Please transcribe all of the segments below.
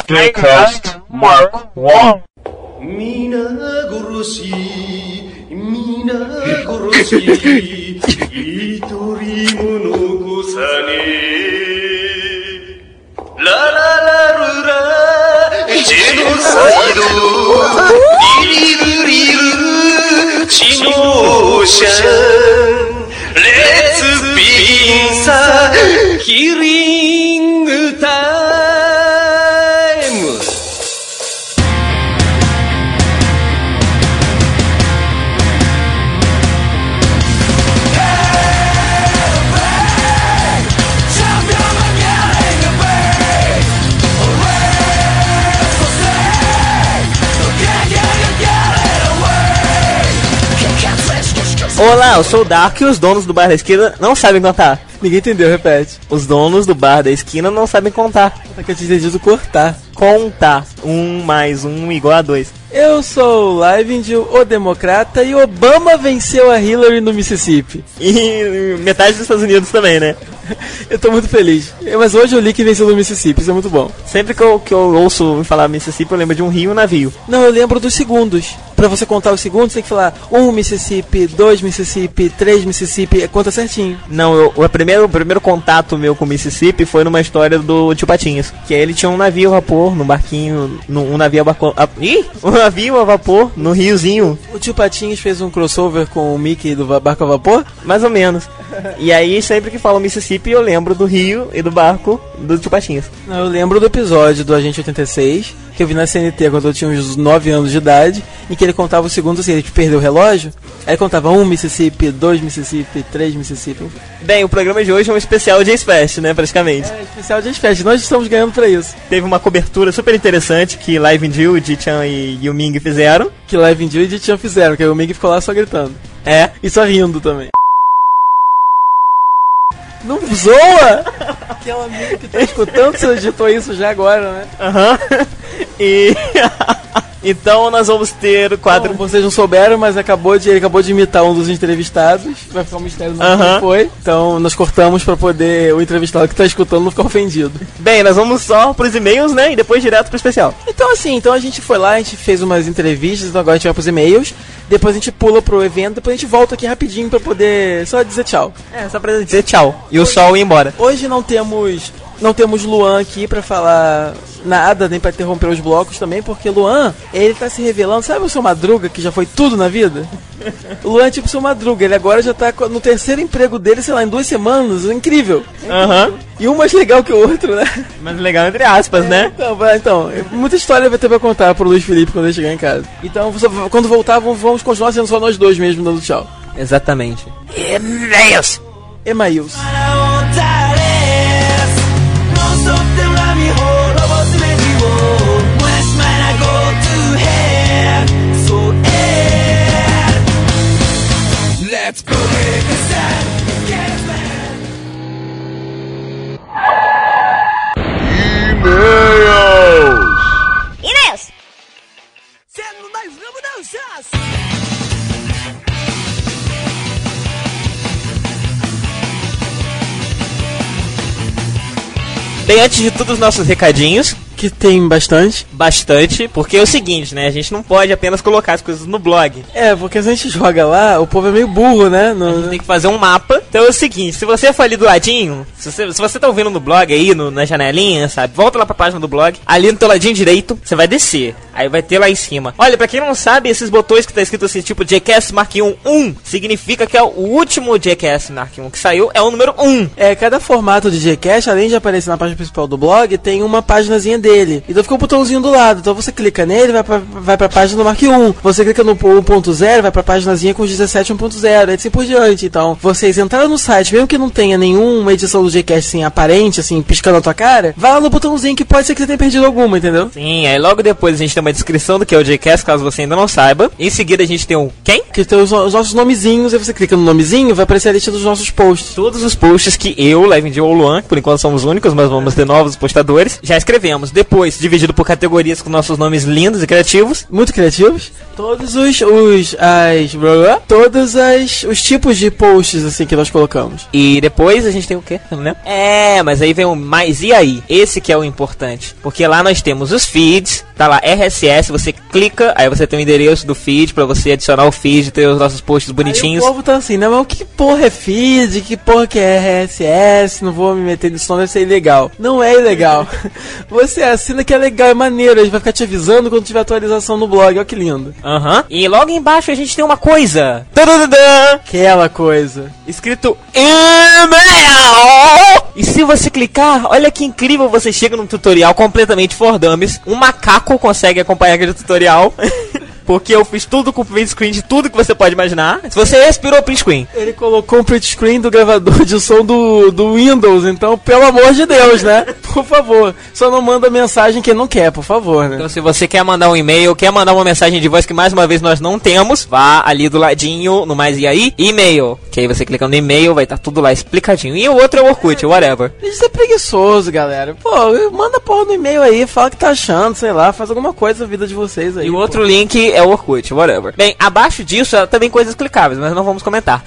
Jcast Mark 1. Mina goroshi, mina goroshi, itori mono kosane. La la la rura, genocide, iriru, chinoshan. Let's begin sa hearing time. Olá, eu sou o Dark e os donos do bar da esquina não sabem contar. Ninguém entendeu, repete. Os donos do bar da esquina não sabem contar. Só que eu tinha entendido cortar. Contar. 1 mais 1 igual a 2. Eu sou o Livindio, o democrata, e Obama venceu a Hillary no Mississippi. E metade dos Estados Unidos também, né? Eu tô muito feliz. Mas hoje eu li que venceu no Mississippi, isso é muito bom. Sempre que eu ouço falar Mississippi, eu lembro de um rio e um navio. Não, eu lembro dos segundos. Pra você contar os segundos, tem que falar 1 Mississippi, 2 Mississippi, 3 Mississippi, conta certinho. Não, o primeiro contato meu com Mississippi foi numa história do Tio Patinhas. Que aí ele tinha um navio a vapor, num barquinho, um navio a vapor... Um navio a vapor, no riozinho. O Tio Patinhas fez um crossover com o Mickey do barco a vapor? Mais ou menos. E aí, sempre que falam Mississippi, eu lembro do rio e do barco do Tio Patinhas. Não, eu lembro do episódio do Agente 86, que eu vi na CNT quando eu tinha uns 9 anos de idade, em que ele contava os segundos assim, ele perdeu o relógio, aí ele contava 1 Mississippi, 2 Mississippi, 3 Mississippi. Bem, o programa de hoje é um especial Jazz Fest, né, praticamente. É, especial Jazz Fest, nós estamos ganhando pra isso. Teve uma cobertura super interessante que Livindio, Ji-chan e o Ming fizeram. Que Livindio e Ji-chan fizeram, que aí o Ming ficou lá só gritando. É. E só rindo também. Não zoa! Aquela amiga que tá escutando, você editou isso já agora, né? Aham. E... Então nós vamos ter o quadro... Bom, vocês não souberam, mas ele acabou de imitar um dos entrevistados. Vai ficar um mistério no que foi. Então nós cortamos pra poder o entrevistado que tá escutando não ficar ofendido. Bem, nós vamos só pros e-mails, né? E depois direto pro especial. Então assim, a gente foi lá, a gente fez umas entrevistas, então agora a gente vai pros e-mails. Depois a gente pula pro evento, depois a gente volta aqui rapidinho pra poder só dizer tchau. É, só pra dizer tchau. E o sol ir embora. Hoje não temos Luan aqui pra falar nada, nem pra interromper os blocos também, porque Luan, ele tá se revelando, sabe o seu Madruga, que já foi tudo na vida? O Luan é tipo o seu Madruga, ele agora já tá no terceiro emprego dele, sei lá, em 2 semanas, incrível. E um mais legal que o outro, né? Mais legal entre aspas, né? Então, muita história vai ter pra contar pro Luiz Felipe quando ele chegar em casa. Então, quando voltar, vamos continuar sendo só nós dois mesmo dando tchau. Exatamente. E-mails. Let's go make a stand. E-mails. Bem, antes de tudo, os nossos recadinhos. Que tem bastante. Bastante, porque é o seguinte, né? A gente não pode apenas colocar as coisas no blog. É, porque se a gente joga lá, o povo é meio burro, né? A gente tem que fazer um mapa. Então é o seguinte, se você for ali do ladinho, se você tá ouvindo no blog aí, na janelinha, sabe? Volta lá pra página do blog. Ali no teu ladinho direito, você vai descer. Aí vai ter lá em cima. Olha, pra quem não sabe, esses botões que tá escrito assim, tipo Jcast Mark 1, significa que é o último Jcast Mark 1 que saiu, é o número 1. É, cada formato de Jcast, além de aparecer na página principal do blog, tem uma paginazinha dele. Então fica um botãozinho do lado. Então você clica nele, vai pra página do Mark 1. Você clica no 1.0, vai pra páginazinha com 17 1.0, e assim por diante. Então, vocês entraram no site, mesmo que não tenha nenhuma edição do Jcast assim, aparente, assim, piscando na tua cara, vai lá no botãozinho que pode ser que você tenha perdido alguma, entendeu? Sim, aí logo depois a gente tem uma descrição do que é o Jcast, caso você ainda não saiba. Em seguida a gente tem o quem? Que tem os nossos nomezinhos, aí você clica no nomezinho, vai aparecer a lista dos nossos posts. Todos os posts que eu, Levindy ou o Luan, por enquanto somos únicos, mas vamos ter novos postadores, já escrevemos. Depois, dividido por categorias com nossos nomes lindos e criativos. Muito criativos. Todos os tipos de posts, assim, que nós colocamos. E depois a gente tem o quê? Eu não lembro. Mas aí vem o mais e aí? Esse que é o importante. Porque lá nós temos os feeds, tá lá RSS, você clica, aí você tem o endereço do feed pra você adicionar o feed, ter os nossos posts bonitinhos. Aí o povo tá assim, né? Mas o que porra é feed? Que porra que é RSS? Não vou me meter nisso, não deve ser ilegal. Não é ilegal. Você assina que é legal, é maneiro, a gente vai ficar te avisando quando tiver atualização no blog, olha que lindo. E logo embaixo a gente tem uma coisa. Aquela coisa. Escrito e-mail! E se você clicar, olha que incrível, você chega num tutorial completamente for dummies. Um macaco consegue acompanhar aquele tutorial. Porque eu fiz tudo com print screen de tudo que você pode imaginar. Se você expirou print screen. Ele colocou um print screen do gravador de som do Windows, então, pelo amor de Deus, né? Por favor. Só não manda mensagem que não quer, por favor, né? Então, se você quer mandar um e-mail, quer mandar uma mensagem de voz que mais uma vez nós não temos, vá ali do ladinho, no mais e aí, e-mail. Que aí você clica no e-mail, vai estar tudo lá explicadinho. E o outro é o Orkut, whatever. Isso é preguiçoso, galera. Pô, manda porra no e-mail aí, fala o que tá achando, sei lá, faz alguma coisa na vida de vocês aí. E o outro link é o Orkut, whatever. Bem, abaixo disso também coisas clicáveis, mas não vamos comentar.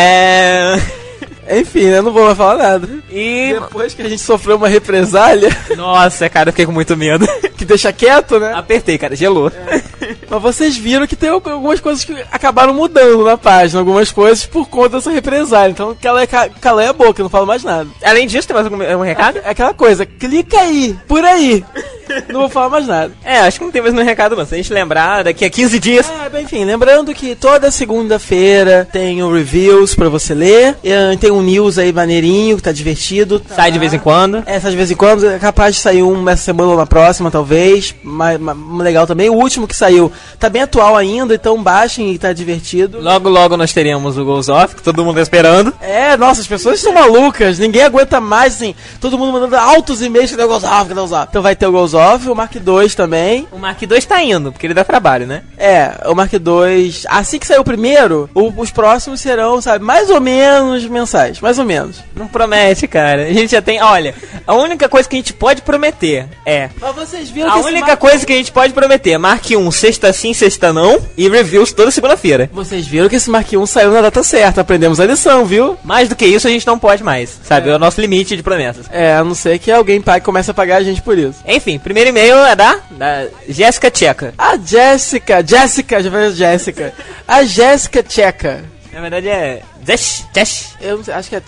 Enfim, eu não vou mais falar nada. E depois que a gente sofreu uma represália... Nossa, cara, eu fiquei com muito medo. Que deixa quieto, né? Apertei, cara, gelou. Mas vocês viram que tem algumas coisas que acabaram mudando na página, algumas coisas por conta dessa represália. Então, calei a boca, eu não falo mais nada. Além disso, tem mais algum recado? É aquela coisa, clica aí, por aí. Não vou falar mais nada. Acho que não tem mais nenhum recado, mas se a gente lembrar, daqui a 15 dias... Enfim, lembrando que toda segunda-feira tem o reviews pra você ler. Tem um news aí maneirinho, que tá divertido. Sai de vez em quando. Sai de vez em quando. É capaz de sair um essa semana ou na próxima, talvez. Mas legal também. O último que saiu tá bem atual ainda, então baixem e tá divertido. Logo, logo nós teremos o Goals Off, que todo mundo tá esperando. Nossa, as pessoas estão malucas. Ninguém aguenta mais, assim. Todo mundo mandando altos e-mails que deu Goals Off, que deu Goals Off. Então vai ter o Goals Off, o Mark II também. O Mark II tá indo, porque ele dá trabalho, né? O Mark II... Assim que sair o primeiro, os próximos serão, sabe, mais ou menos mensais. Mais ou menos. Não promete, cara. A gente já tem... Olha, a única coisa que a gente pode prometer é... Mas vocês viram a única coisa que a gente pode prometer é Mark 1, sexta sim, sexta não, e reviews toda segunda-feira. Vocês viram que esse Mark 1 saiu na data certa. Aprendemos a lição, viu? Mais do que isso, a gente não pode mais, sabe? É o nosso limite de promessas. A não ser que alguém comece a pagar a gente por isso. Enfim, primeiro e-mail é da Jéssica Tcheca. A Jéssica, já falei Jéssica. A Jéssica Tcheca. Na verdade é... Eu não sei, acho que é...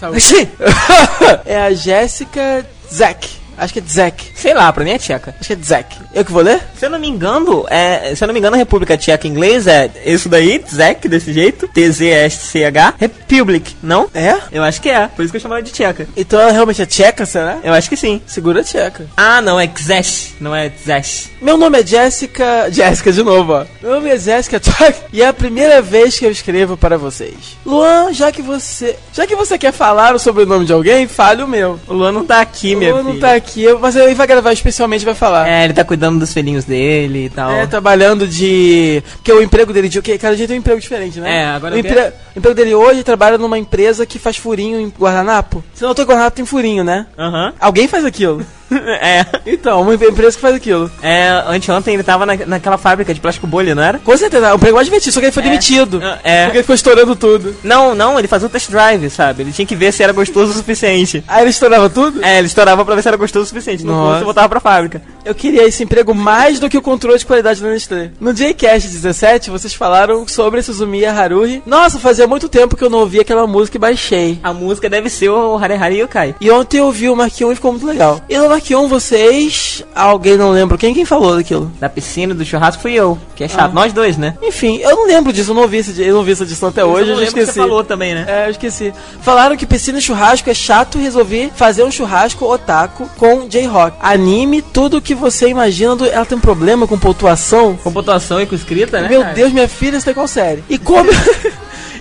É a Jéssica Zek. Acho que é Dzek. Sei lá, pra mim é tcheca. Acho que é Dzek. Eu que vou ler? Se eu não me engano, a República Tcheca em inglês é isso daí, Dzek, desse jeito. T-Z-S-C-H. Republic, não? É? Eu acho que é. Por isso que eu chamo ela de tcheca. Então ela realmente é tcheca, será? Eu acho que sim. Segura tcheca. Ah, não, é Gzesh, não é Zesh. Meu nome é Jéssica... Jéssica de novo, ó. Meu nome é Jéssica Tcheca e é a primeira vez que eu escrevo para vocês. Luan, já que você quer falar o sobrenome de alguém, fale o meu. O Luan não tá aqui, minha filha. O Luan não tá aqui. Mas ele vai gravar especialmente, vai falar. Ele tá cuidando dos filhinhos dele e tal. Trabalhando de... Porque o emprego dele... Cada dia tem um emprego diferente, né? Agora o emprego dele hoje trabalha numa empresa que faz furinho em guardanapo. Se não tô em guardanapo, tem furinho, né? Alguém faz aquilo. Então, uma empresa que faz aquilo. Anteontem ele tava naquela fábrica de plástico bolha, não era? Com certeza, o emprego mais divertido, só que ele foi demitido. Porque ele ficou estourando tudo. Não, ele fazia um test drive, sabe? Ele tinha que ver se era gostoso o suficiente. Ele estourava tudo? Ele estourava pra ver se era gostoso o suficiente. Não, você voltava pra fábrica. Eu queria esse emprego mais do que o controle de qualidade da Nestlé. No Jcast 17, vocês falaram sobre Suzumiya Haruhi. Nossa, fazia muito tempo que eu não ouvia aquela música e baixei. A música deve ser o Hare Hare Yokai. E ontem eu ouvi o Mark 1 e ficou muito legal. E no Mark 1 vocês... Alguém não lembra quem falou daquilo? Da piscina do churrasco fui eu. Que é chato. Nós dois, né? Enfim, eu não lembro disso. Eu não vi essa edição até hoje. Eu já esqueci. Você falou também, né? Eu esqueci. Falaram que piscina e churrasco é chato resolver fazer um churrasco otaku com J-Rock. Anime, tudo que você imagina. Ela tem um problema com pontuação. Com pontuação e com escrita, né? Meu Deus, minha filha, você tem qual série? E como...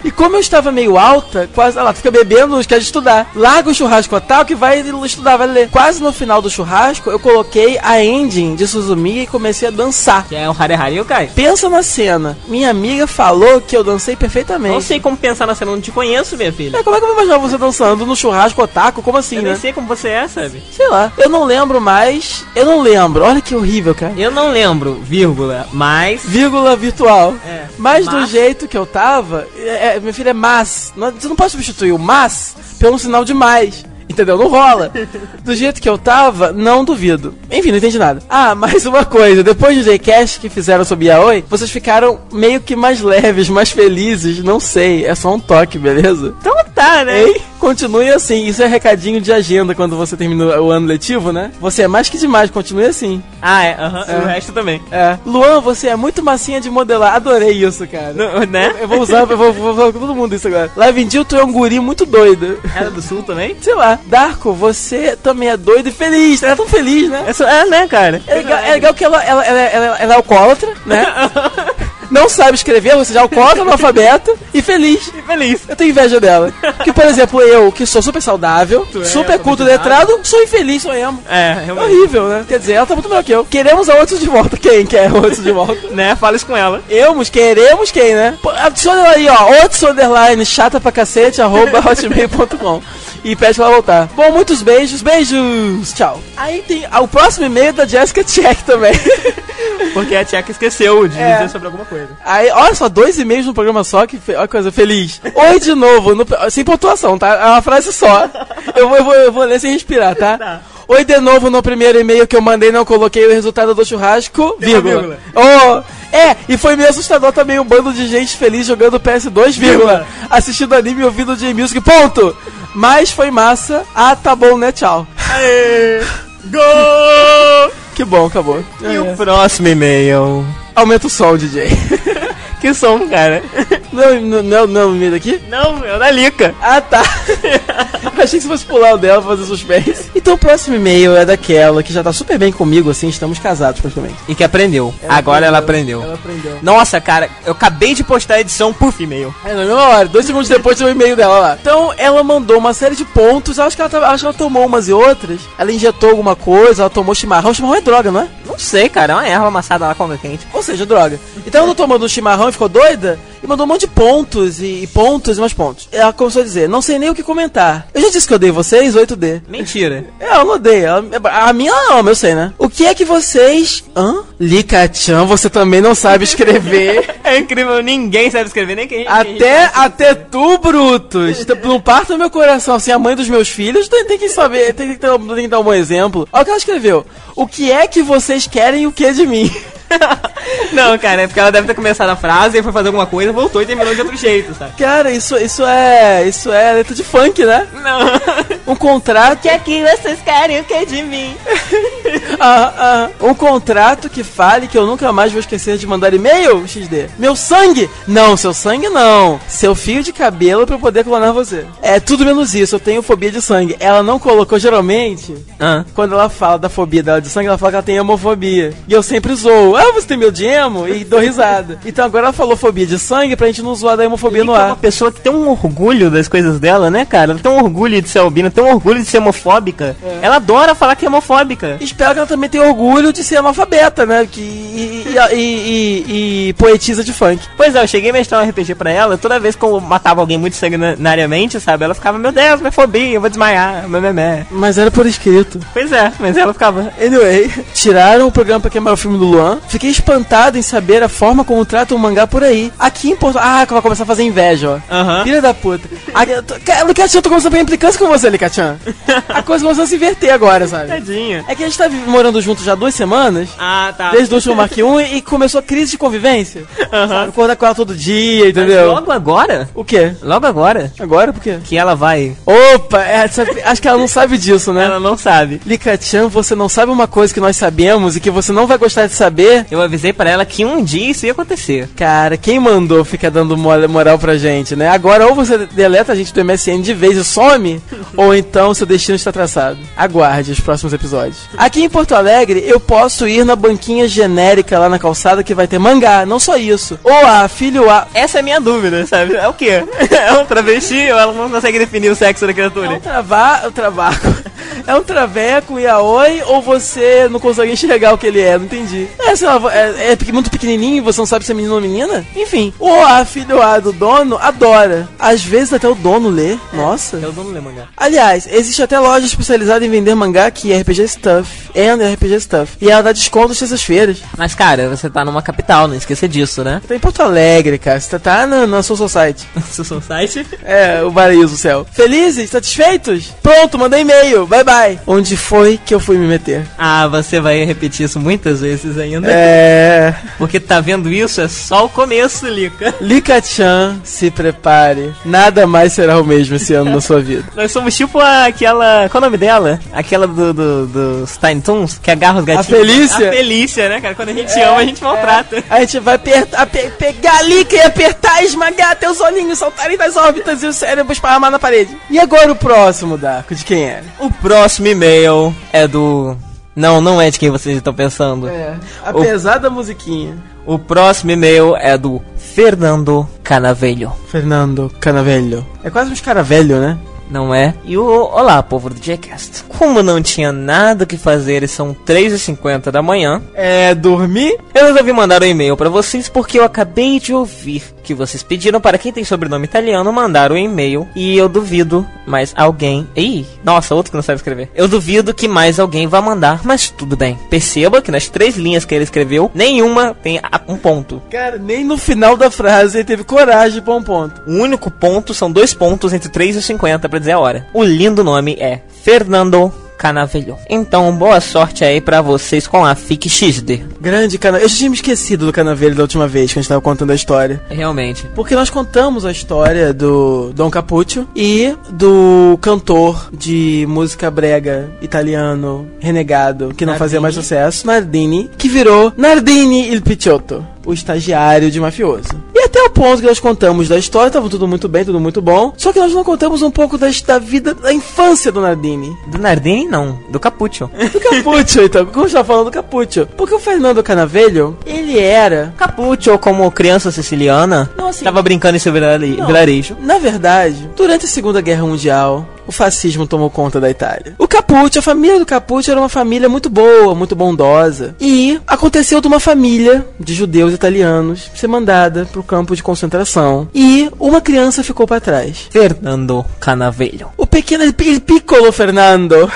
E como eu estava meio alta, quase, ela fica bebendo, quer estudar. Larga o churrasco otaku e vai estudar, vai ler. Quase no final do churrasco, eu coloquei a ending de Suzumiya e comecei a dançar. Que é o Hare Hare Yokai. Pensa na cena. Minha amiga falou que eu dancei perfeitamente. Não sei como pensar na cena, não te conheço, minha filha. Como é que eu vou imaginar você dançando no churrasco otaku? Como assim, Eu né? nem sei como você é, sabe? Sei lá. Eu não lembro mais. Eu não lembro. Olha que horrível, cara. Eu não lembro, vírgula, mas... Vírgula virtual. É. Mas do jeito que eu tava, minha filha, é mas. Você não pode substituir o mas pelo sinal de mais. Entendeu? Não rola. Do jeito que eu tava, não duvido. Enfim, não entendi nada. Ah, mais uma coisa. Depois do Jcast que fizeram sobre Yaoi, vocês ficaram meio que mais leves, mais felizes. Não sei. É só um toque, beleza? Então tá, né? Ei, continue assim. Isso é recadinho de agenda quando você termina o ano letivo, né? Você é mais que demais. Continue assim. Ah, é. O resto também. É. Luan, você é muito massinha de modelar. Adorei isso, cara. Né? Eu vou usar, eu vou falar com todo mundo isso agora. Lavindil, tu é um guri muito doido. Era do Sul também? Sei lá. Darko, você também é doido e feliz. Ela é tão feliz, né? Né, cara? É legal que ela é alcoólatra, né? Não sabe escrever, ou seja, alcoólatra, analfabeta e feliz. Eu tenho inveja dela. Porque, por exemplo, eu, que sou super saudável, super culto letrado, sou infeliz, sou emo. É, É realmente. horrível, né? Quer dizer, ela tá muito melhor que eu. Queremos a outros de volta. Quem quer outros de volta? Né? Fala isso com ela. Queremos quem, né? Pô, adiciona ela aí, ó. Outros underline chata pra cacete, @hotmail.com. E pede pra ela voltar. Bom, muitos beijos. Beijos. Tchau. Aí tem o próximo e-mail da Jessica Check também. Porque a Tcheca esqueceu de dizer sobre alguma coisa. Aí, olha só, 2 e-mails no programa só, olha que coisa feliz. Oi de novo, sem pontuação, tá? É uma frase só. Eu vou ler sem respirar, tá? Oi de novo, no primeiro e-mail que eu mandei não coloquei o resultado do churrasco, vírgula. Oh, e foi meio assustador também um bando de gente feliz jogando PS2, vírgula. Assistindo anime e ouvindo J-Music, ponto. Mas foi massa. Ah, tá bom, né? Tchau. Aê! Gol! Que bom, acabou. E o próximo e-mail? Aumenta o som, DJ. Que som, cara? Não, o e-mail daqui? Não, é o da Lica. Ah, tá. Achei que você fosse pular o dela pra fazer suspense. Então o próximo e-mail é daquela que já tá super bem comigo, assim, estamos casados praticamente. E que aprendeu. Agora ela aprendeu. Ela aprendeu. Nossa, cara, eu acabei de postar a edição por e-mail. É, na mesma hora, 2 segundos depois tem o e-mail dela lá. Então ela mandou uma série de pontos, acho que ela tomou umas e outras. Ela injetou alguma coisa, ela tomou chimarrão. Chimarrão é droga, não é? Não sei, cara, é uma erva amassada lá com água quente. Ou seja, droga. Então ela tomou um chimarrão e ficou doida e mandou um monte de pontos e pontos e mais pontos. Ela começou a dizer, não sei nem o que comentar. Eu já disse que eu odeio vocês, 8D. Mentira. Ela não odeia. A minha ela ama, eu sei, né? O que é que vocês... Lika-chan, você também não sabe escrever. É incrível, ninguém sabe escrever, nem quem... Até tu, Brutus. Não parta meu coração, assim, a mãe dos meus filhos tem que saber, tem que dar um bom exemplo. Olha o que ela escreveu. O que é que vocês querem e o que de mim? Não, cara, é porque ela deve ter começado a frase e foi fazer alguma coisa, voltou e terminou de outro jeito, sabe? Cara, isso é letra de funk, né? Não. Um contrato... O que é que vocês querem, o que é de mim? Um contrato que fale que eu nunca mais vou esquecer de mandar e-mail, XD. Meu sangue? Não, seu sangue não. Seu fio de cabelo pra eu poder clonar você. É tudo menos isso, eu tenho fobia de sangue. Ela não colocou, geralmente, quando ela fala da fobia dela de sangue, ela fala que ela tem hemofobia. E eu sempre zoo. Você tem medo de emo? E dou risada. Então agora ela falou fobia de sangue pra gente não zoar da hemofobia no É ar. uma pessoa que tem um orgulho das coisas dela, né, cara? Ela tem um orgulho de ser albina, tem um orgulho de ser homofóbica. Ela adora falar que é homofóbica. Espero que ela também tenha orgulho de ser analfabeta, né? E poetisa de funk. Pois é, eu cheguei a mestrar um RPG pra ela, toda vez que eu matava alguém muito sanguinariamente, sabe? Ela ficava, meu Deus, minha fobia, eu vou desmaiar, meu memé. Mas era por escrito. Pois é, mas ela ficava... Anyway, tiraram o programa pra queimar o filme do Luan. Fiquei espantado em saber a forma como tratam o mangá por aí. Aqui em Porto... que vai começar a fazer inveja, ó. Filha da puta. Lika-chan, eu tô começando a pegar implicância com você, Lika-chan. A coisa começou a se inverter agora, sabe? Tadinha. É que a gente tá morando juntos já 2 semanas. Ah, tá. Desde o último Mark 1 e começou a crise de convivência. Sabe? Acordar com ela todo dia, entendeu? Mas logo agora? O quê? Logo agora? Agora por quê? Que ela vai... Opa, acho que ela não sabe disso, né? Ela não sabe. Lika-chan, você não sabe uma coisa que nós sabemos e que você não vai gostar de saber? Eu avisei pra ela que um dia isso ia acontecer. Cara, quem mandou ficar dando moral pra gente, né? Agora ou você deleta a gente do MSN de vez e some, ou então seu destino está traçado. Aguarde os próximos episódios. Aqui em Porto Porto Alegre, eu posso ir na banquinha genérica lá na calçada que vai ter mangá, não só isso. Ou a filho A. Essa é a minha dúvida, sabe? É o quê? É um travesti ou ela não consegue definir o sexo da criatura? É um travaco. É um traveco, yaoi, ou você não consegue enxergar o que ele é? Não entendi. Sei lá, é muito pequenininho e você não sabe se é menino ou menina? Enfim, ou a filho A do dono adora. Às vezes até o dono lê. Nossa. Até o dono lê mangá. Aliás, existe até loja especializada em vender mangá que é RPG Stuff. RPG Stuff. E ela dá desconto às terças-feiras. Mas, cara, você tá numa capital, não esqueça disso, né? Tá em Porto Alegre, cara. Você tá na Soul Society. Soul Society? É, o paraíso, o céu. Felizes? Satisfeitos? Pronto, mandei e-mail. Bye, bye. Onde foi que eu fui me meter? Ah, você vai repetir isso muitas vezes ainda? É... Porque tá vendo isso? É só o começo, Lika. Lika-chan, se prepare. Nada mais será o mesmo esse ano na sua vida. Nós somos tipo aquela... Qual é o nome dela? Aquela dos Tiny Toons, que agarra os gatinhos. A Felícia? A Felícia, né, cara? Quando a gente ama, a gente maltrata. A gente vai pegar a Lika e apertar, esmagar até os olhinhos saltarem das órbitas e o cérebro esparramar na parede. E agora o próximo, Darko, de quem é? O próximo e-mail é do... Não é de quem vocês estão pensando. Apesar da musiquinha. O próximo e-mail é do Fernando Canavelho. Fernando Canavelho. É quase um escaravelho, né? Não é? E olá, povo do Jcast. Como não tinha nada que fazer e são 3h50 da manhã... dormir? Eu resolvi mandar um e-mail pra vocês porque eu acabei de ouvir que vocês pediram para quem tem sobrenome italiano mandar um e-mail. E eu duvido mais alguém... Ih, nossa, outro que não sabe escrever. Eu duvido que mais alguém vá mandar, mas tudo bem. Perceba que nas 3 linhas que ele escreveu, nenhuma tem um ponto. Cara, nem no final da frase ele teve coragem de pôr um ponto. O único ponto são 2 pontos entre 3 e 50 pra dizer a hora. O lindo nome é Fernando Canavelho. Então, boa sorte aí pra vocês com a FIC XD. Grande Canavelho. Eu já tinha me esquecido do Canavelho da última vez que a gente tava contando a história. Realmente. Porque nós contamos a história do Don Capuccio e do cantor de música brega italiano renegado, que não fazia mais sucesso, Nardini, que virou Nardini il Picciotto, o estagiário de mafioso. E até o ponto que nós contamos da história, tava tudo muito bem, tudo muito bom. Só que nós não contamos um pouco da vida, da infância do Nardini. Do Nardini, não. Do Capuccio. Do Capuccio, então. Como eu estava falando do Capuccio? Porque o Fernando Canavelho, ele era... Capuccio, como criança siciliana, não, assim, tava brincando em seu vilarejo. Na verdade, durante a Segunda Guerra Mundial, o fascismo tomou conta da Itália. O Capuccio, a família do Capuccio era uma família muito boa, muito bondosa. E aconteceu de uma família de judeus italianos ser mandada pro campo de concentração. E uma criança ficou para trás. Fernando Canavelho. O pequeno, il piccolo Fernando...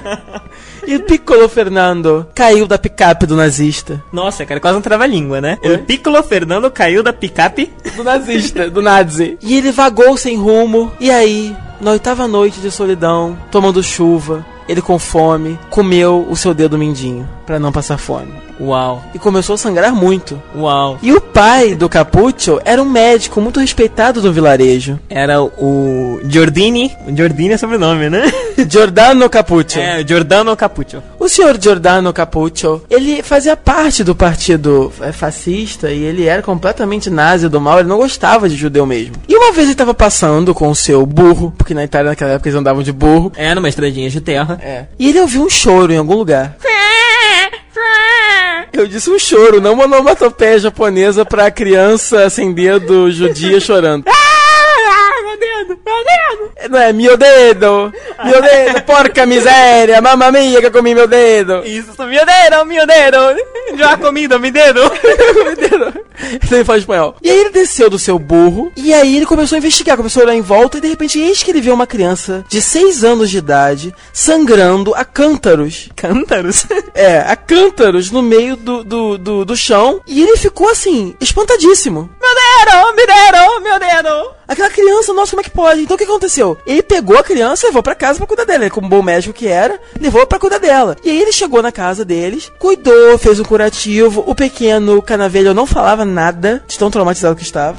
E o piccolo Fernando caiu da picape do nazista. Nossa, cara, quase um trava-língua, né? O piccolo Fernando caiu da picape do nazista, do nazi. E ele vagou sem rumo. E aí, na 8ª noite de solidão, tomando chuva, ele com fome, comeu o seu dedo mindinho pra não passar fome. Uau. E começou a sangrar muito. Uau. E o pai do Capuccio era um médico muito respeitado do vilarejo. Era o Giordini. O Giordini é sobrenome, né? Giordano Capuccio. É, Giordano Capuccio. O senhor Giordano Capuccio, ele fazia parte do partido fascista e ele era completamente nazi do mal, ele não gostava de judeu mesmo. E uma vez ele tava passando com o seu burro, porque na Itália naquela época eles andavam de burro. É, numa estradinha de terra. É. E ele ouviu um choro em algum lugar. Eu disse um choro, não uma onomatopeia japonesa pra criança sem dedo judia chorando. Meu dedo, meu dedo. Não é meu dedo, porca miséria, mamma mia que eu comi meu dedo. Isso, meu dedo. Já comido, meu dedo. Então ele fala espanhol. E aí ele desceu do seu burro, e aí ele começou a investigar, começou a olhar em volta, e de repente eis que ele vê uma criança de 6 anos de idade, sangrando a cântaros. Cântaros? É, a cântaros no meio do chão, e ele ficou assim, espantadíssimo. Meu dedo. Aquela criança, nossa, como é que pode? Então o que aconteceu? Ele pegou a criança e levou pra casa pra cuidar dela. Ele, como bom médico que era, levou pra cuidar dela. E aí ele chegou na casa deles, cuidou, fez um curativo. O pequeno Canavelho não falava nada, de tão traumatizado que estava.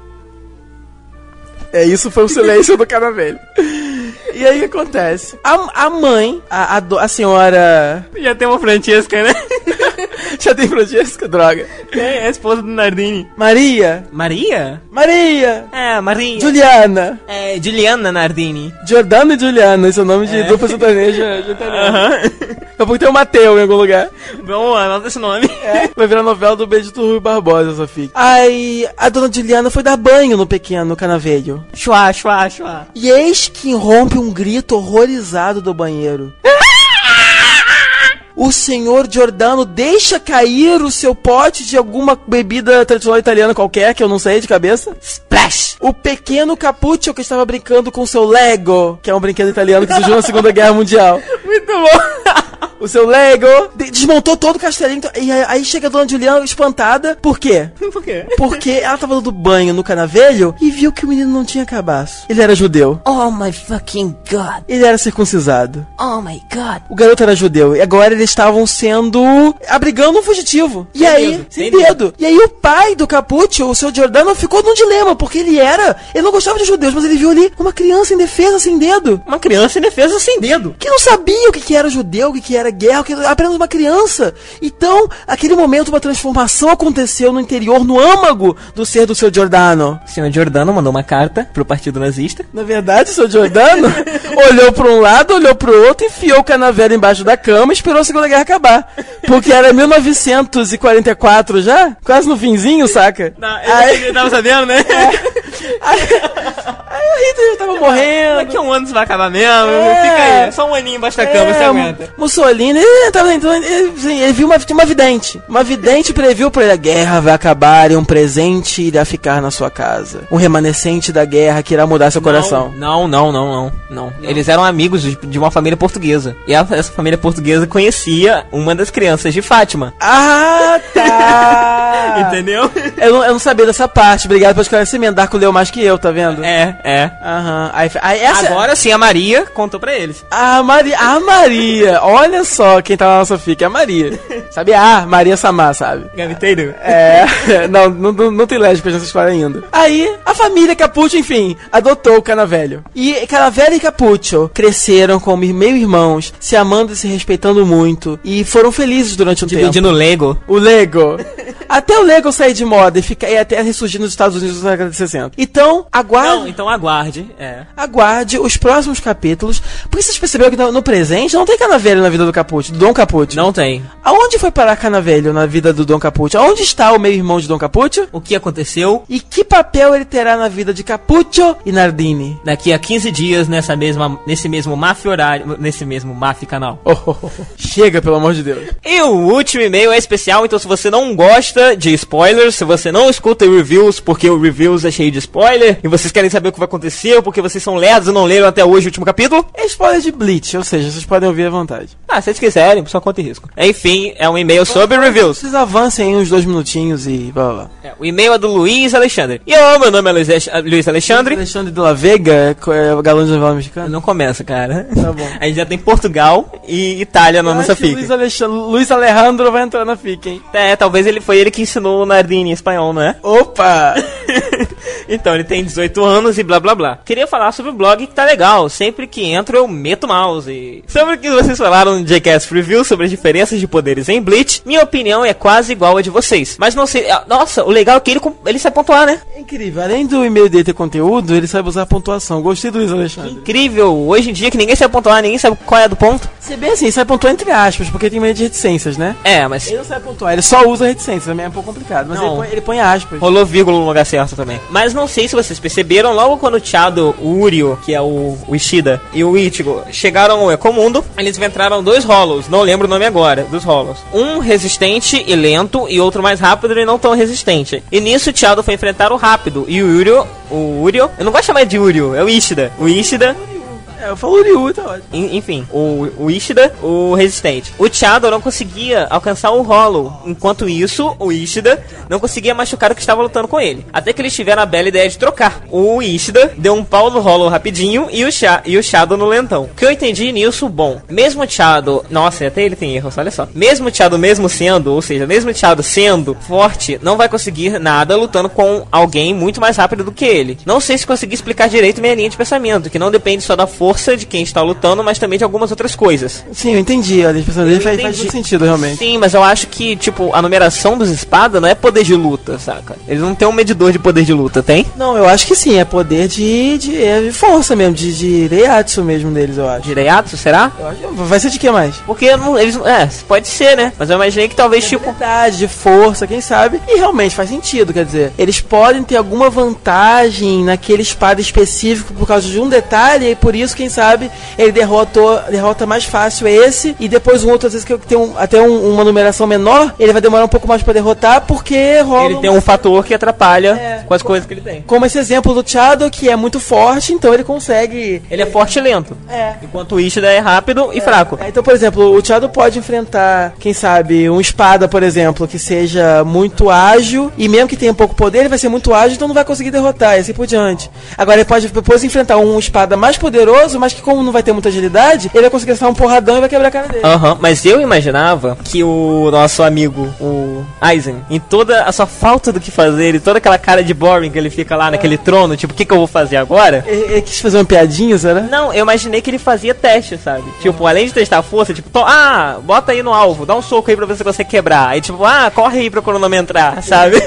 Isso foi o silêncio do Canavelho. E aí o que acontece? A mãe, a senhora... Já tem uma Francesca, né? Já tem Francesca, droga. É a esposa do Nardini. Maria. Maria? É, Maria. Juliana. É, Juliana Nardini. Giordano e Juliana, esse é o nome de dupla sertaneja italiana. Eu vou ter o Mateu em algum lugar. Bom, anota esse nome. Vai virar novela do Benedito Rui Barbosa, essa fica. Aí, a dona Juliana foi dar banho no pequeno canavelho. Chua, chua, chua. E eis que irrompe um grito horrorizado do banheiro. O senhor Giordano deixa cair o seu pote de alguma bebida tradicional italiana qualquer, que eu não sei de cabeça. Splash! O pequeno Capuccio, que estava brincando com seu Lego, que é um brinquedo italiano que surgiu na Segunda Guerra Mundial. Muito bom! O seu Lego desmontou todo o castelinho. E aí chega a dona Juliana espantada. Por quê? Por quê? Porque ela tava dando banho no canavelho e viu que o menino não tinha cabaço. Ele era judeu. Oh my fucking god! Ele era circuncisado. Oh my god! O garoto era judeu. E agora eles estavam sendo... abrigando um fugitivo. E Sem aí... dedo, sem sem dedo. E aí o pai do Capuccio, o seu Giordano, ficou num dilema. Porque ele não gostava de judeus, mas ele viu ali uma criança indefesa sem dedo. Uma criança indefesa sem dedo. Que não sabia o que era judeu, o que era guerra, apenas uma criança. Então, aquele momento, uma transformação aconteceu no interior, no âmago do ser do seu Giordano. O senhor Giordano mandou uma carta pro partido nazista. Na verdade, o seu Giordano olhou para um lado, olhou pro outro, enfiou o canavelho embaixo da cama e esperou a Segunda Guerra acabar. Porque era 1944 já, quase no finzinho, saca? Ele tava sabendo, né? Aí o Hitler já tava morrendo. Daqui a um ano isso vai acabar mesmo. Fica aí, só um aninho embaixo da cama, você aguenta. Mussolini, ele viu uma vidente. Uma vidente previu pra ele: a guerra vai acabar e um presente irá ficar na sua casa. Um remanescente da guerra que irá mudar seu coração. Não. Eles eram amigos de uma família portuguesa. E essa família portuguesa conhecia uma das crianças de Fátima. Ah, tá. Entendeu? Eu não sabia dessa parte. Obrigado pelo esclarecimento. Darko leu mais que eu, tá vendo? É. Aham. Aí essa... Agora sim, a Maria contou pra eles. A Maria. Olha só quem tá na nossa fica, é a Maria. Sabe? Maria Samar, sabe? Gaviteiro. Não tem lésbica nessa história ainda. Aí, a família Capuccio, enfim, adotou o Canavelho. E Canavelho e Capuccio cresceram como meio-irmãos, se amando e se respeitando muito. E foram felizes durante um tempo. Dividindo o Lego. O Lego. Até o Lego sair de moda e até ressurgir nos Estados Unidos na década de 60. Então, aguarde. Então aguarde. Aguarde os próximos capítulos. Porque vocês perceberam que no presente não tem Canavelho na vida do Capuccio, do Dom Capuccio. Não tem. Aonde foi parar Canavelho na vida do Dom Capuccio? Aonde está o meio-irmão de Dom Capuccio? O que aconteceu? E que papel ele terá na vida de Capuccio e Nardini? Daqui a 15 dias, nesse mesmo MAF horário, nesse mesmo MAF canal. Chega, pelo amor de Deus. E o último e-mail é especial, então se você não gosta de spoilers, se você não escuta reviews, porque o reviews é cheio de spoiler, e vocês querem saber o que vai acontecer, ou porque vocês são lerdos e não leram até hoje o último capítulo, é spoiler de Bleach, ou seja, vocês podem ouvir à vontade. Se vocês quiserem, só conta e risco. Enfim, é um e-mail sobre reviews. Vocês avancem aí uns 2 minutinhos e blá blá. O e-mail é do Luiz Alexandre. E meu nome é Luiz Alexandre. Alexandre de la Vega, é galã de novela mexicana? Não começa, cara. Tá bom. A gente já tem Portugal e Itália na nossa fica. Luiz Alejandro vai entrar na fica, hein? Talvez foi ele que ensinou o Nardini em espanhol, não é? Opa! Então, ele tem 18 anos e blá blá blá. Queria falar sobre o blog que tá legal. Sempre que entro eu meto o mouse. Sobre o que vocês falaram no JCast Review sobre as diferenças de poderes em Bleach, minha opinião é quase igual a de vocês. Mas não sei... Nossa, o legal é que ele sabe pontuar, né? É incrível. Além do e-mail dele ter conteúdo, ele sabe usar pontuação. Gostei do Luiz Alexandre. Incrível. Hoje em dia que ninguém sabe pontuar, ninguém sabe qual é a do ponto. Se bem assim, sabe pontuar entre aspas, porque tem medo de reticências, né? Mas... Ele não sabe pontuar, ele só usa reticências. Também é um pouco complicado. Mas ele põe aspas. Rolou vírgula no lugar certo também. Mas não sei se vocês perceberam, logo quando o Chado, o Urio, que é o Ishida, e o Ichigo chegaram ao Ecomundo, eles entraram 2 Hollows, não lembro o nome agora, dos Hollows. Um resistente e lento, e outro mais rápido e não tão resistente. E nisso o Chado foi enfrentar o rápido, e o Urio, eu não gosto de chamar de Urio, é o Ishida. O Ishida... Eu falo Uryu, tá ótimo. Enfim, o Ishida, o resistente. O Chado não conseguia alcançar o Hollow. Enquanto isso, o Ishida não conseguia machucar o que estava lutando com ele. Até que eles tiveram a bela ideia de trocar. O Ishida deu um pau no Hollow rapidinho e o Chado no lentão. O que eu entendi nisso, mesmo o Chado... Nossa, até ele tem erros, olha só. Mesmo o Chado mesmo sendo forte, não vai conseguir nada lutando com alguém muito mais rápido do que ele. Não sei se consegui explicar direito minha linha de pensamento, que não depende só da força força de quem está lutando, mas também de algumas outras coisas. Sim, eu entendi. A expressão dele faz muito sentido, realmente. Sim, mas eu acho que, tipo, a numeração dos espadas não é poder de luta, saca? Eles não têm um medidor de poder de luta, tem? Não, eu acho que sim, é poder de força mesmo, de Reiatsu mesmo deles, eu acho. De Reiatsu, será? Eu acho. Vai ser de que mais? Porque eles... pode ser, né? Mas eu imaginei que talvez, tipo... Verdade, de força, quem sabe? E realmente faz sentido, quer dizer, eles podem ter alguma vantagem naquele espada específico por causa de um detalhe, e por isso, quem sabe, ele derrota mais fácil esse, e depois um outro, às vezes, que tem uma numeração menor, ele vai demorar um pouco mais pra derrotar, porque rola... Ele tem um fator que atrapalha com as coisas que ele tem. Como esse exemplo do Chado, que é muito forte, então ele consegue... Ele é forte e lento. Enquanto o Ishida é rápido e fraco. Então, por exemplo, o Chado pode enfrentar, quem sabe, um espada, por exemplo, que seja muito ágil, e mesmo que tenha pouco poder, ele vai ser muito ágil, então não vai conseguir derrotar, e assim por diante. Agora, ele pode depois enfrentar um espada mais poderoso, mas que como não vai ter muita agilidade, ele vai conseguir dar um porradão e vai quebrar a cara dele. Mas eu imaginava que o nosso amigo, o Aizen, em toda a sua falta do que fazer, e toda aquela cara de boring que ele fica lá naquele trono, tipo, o que eu vou fazer agora? Ele quis fazer uma piadinha, será? Não, eu imaginei que ele fazia teste, sabe? Tipo, além de testar a força, tipo, bota aí no alvo, dá um soco aí pra ver se você quebrar. Aí tipo, corre aí pra cronometrar, sabe?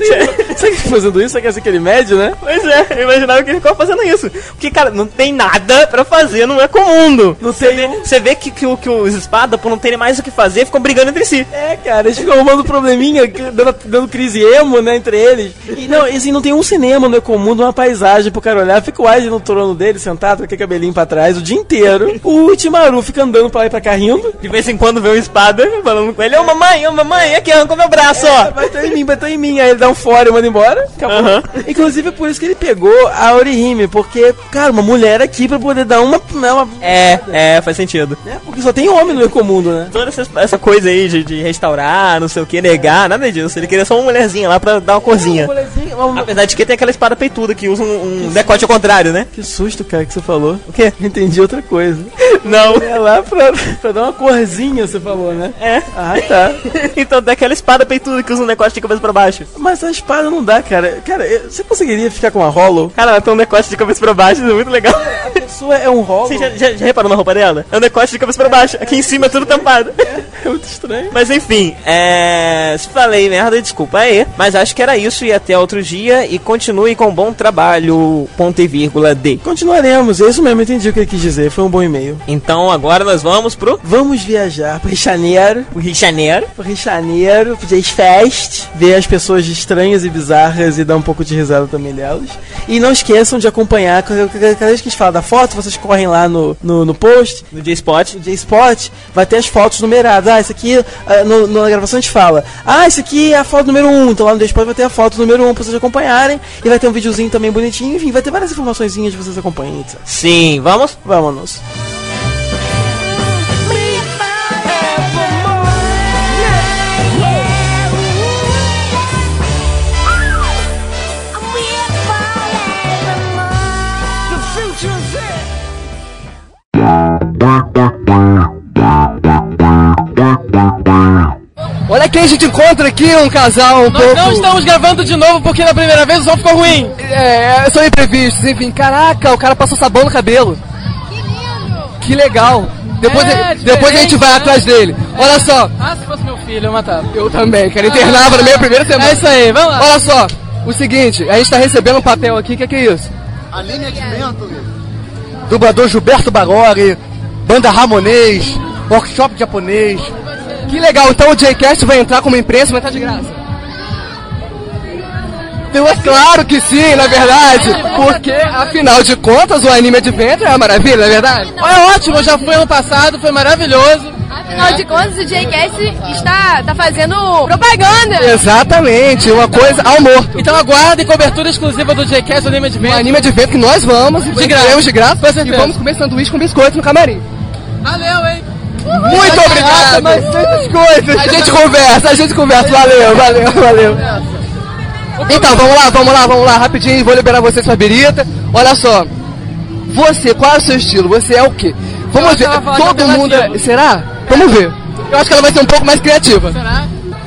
Você que fazendo isso, você quer ser aquele médio, né? Pois é, eu imaginava que ele ficava fazendo isso. Porque, cara, não tem nada pra fazer no Ecomundo. Você vê que os espadas, por não terem mais o que fazer, ficam brigando entre si. Cara, eles ficam arrumando probleminha, dando crise emo, né, entre eles. E não, assim, não tem um cinema no Ecomundo, uma paisagem pro cara olhar. Fica o Aizen no trono dele, sentado com aquele cabelinho pra trás o dia inteiro. O Ultimaru fica andando pra lá e pra cá rindo. De vez em quando vê uma espada falando com ele, ô mamãe, aqui, arrancou meu braço, ó. Bateu em mim. Aí ele dá um fora e manda embora. Acabou. Inclusive é por isso que ele pegou a Orihime, porque, cara, uma mulher aqui pra poder dar uma faz sentido. Porque só tem homem no Ecomundo, né? Toda essa coisa aí de restaurar, não sei o que, negar, nada disso. Ele queria só uma mulherzinha lá pra dar uma corzinha. Apesar de que tem aquela espada peituda que usa um decote ao contrário, né? Que susto, cara, que você falou. O quê? Entendi outra coisa. Não. É lá pra dar uma corzinha, você falou, né? Ah, tá. Então tem aquela espada peituda que usa um decote de cabeça pra baixo. Mas a espada não dá, cara. Cara, você conseguiria ficar com uma Hollow? Cara, ela tem um decote de cabeça pra baixo, isso é muito legal. A pessoa é um Hollow. Você já reparou na roupa dela? É um decote de cabeça pra baixo. Aqui em cima é tudo tampado. É muito estranho. Mas enfim, se falei merda, desculpa aí. Mas acho que era isso e até outro dia. E continue com um bom trabalho, ponto e vírgula D. Continuaremos, é isso mesmo, entendi o que ele quis dizer. Foi um bom e-mail. Então agora nós vamos Vamos viajar pro Rio de Janeiro. Pro Rio de Janeiro. Pro Rio de Janeiro, pro Jazz Fest. Ver as pessoas estranhas e bizarras e dar um pouco de risada também delas. E não esqueçam de acompanhar, cada vez que a gente fala da foto, vocês correm lá no post. No J-Spot. No J-Spot, vai ter as fotos numeradas. Isso aqui, na gravação a gente fala, isso aqui é a foto número 1. Então lá no J-Spot vai ter a foto número 1 pra vocês acompanharem. E vai ter um videozinho também bonitinho. Enfim, vai ter várias informaçõezinhas que vocês acompanhem, etc. Sim, vamos? Vamos. Olha quem a gente encontra aqui, um casal um pouco... Nós não estamos gravando de novo porque na primeira vez o som ficou ruim. São imprevistos, enfim. Caraca, o cara passou sabão no cabelo. Que lindo! Que legal. Depois a gente vai atrás dele. Olha só. Se fosse meu filho, eu matava. Eu também, cara. Internava na minha primeira semana. É isso aí, vamos lá. Olha só, o seguinte, a gente tá recebendo um papel aqui, que é isso? Alimentamento. Dublador Gilberto Barori, banda Ramonês, workshop japonês. Que legal, então o J-Cast vai entrar como imprensa e vai estar de graça. Claro que sim, na verdade, porque afinal de contas o Anime Adventure é uma maravilha, não é verdade? É ótimo, já foi ano passado, foi maravilhoso. Afinal de contas, o J-Cast está fazendo propaganda. Exatamente, uma coisa ao morto. Então aguardem cobertura exclusiva do J-Cast, do Anime Adventure. O Anime Adventure que nós vamos, de graça, e vamos comer sanduíche com biscoito no camarim. Valeu, hein? Muito obrigado! Mas tantas coisas! A gente conversa, valeu! Então, vamos lá, rapidinho, vou liberar vocês pra birita. Olha só, você, qual é o seu estilo? Você é o quê? Vamos ver, todo mundo... Será? Vamos ver. Eu acho que ela vai ser um pouco mais criativa. Será?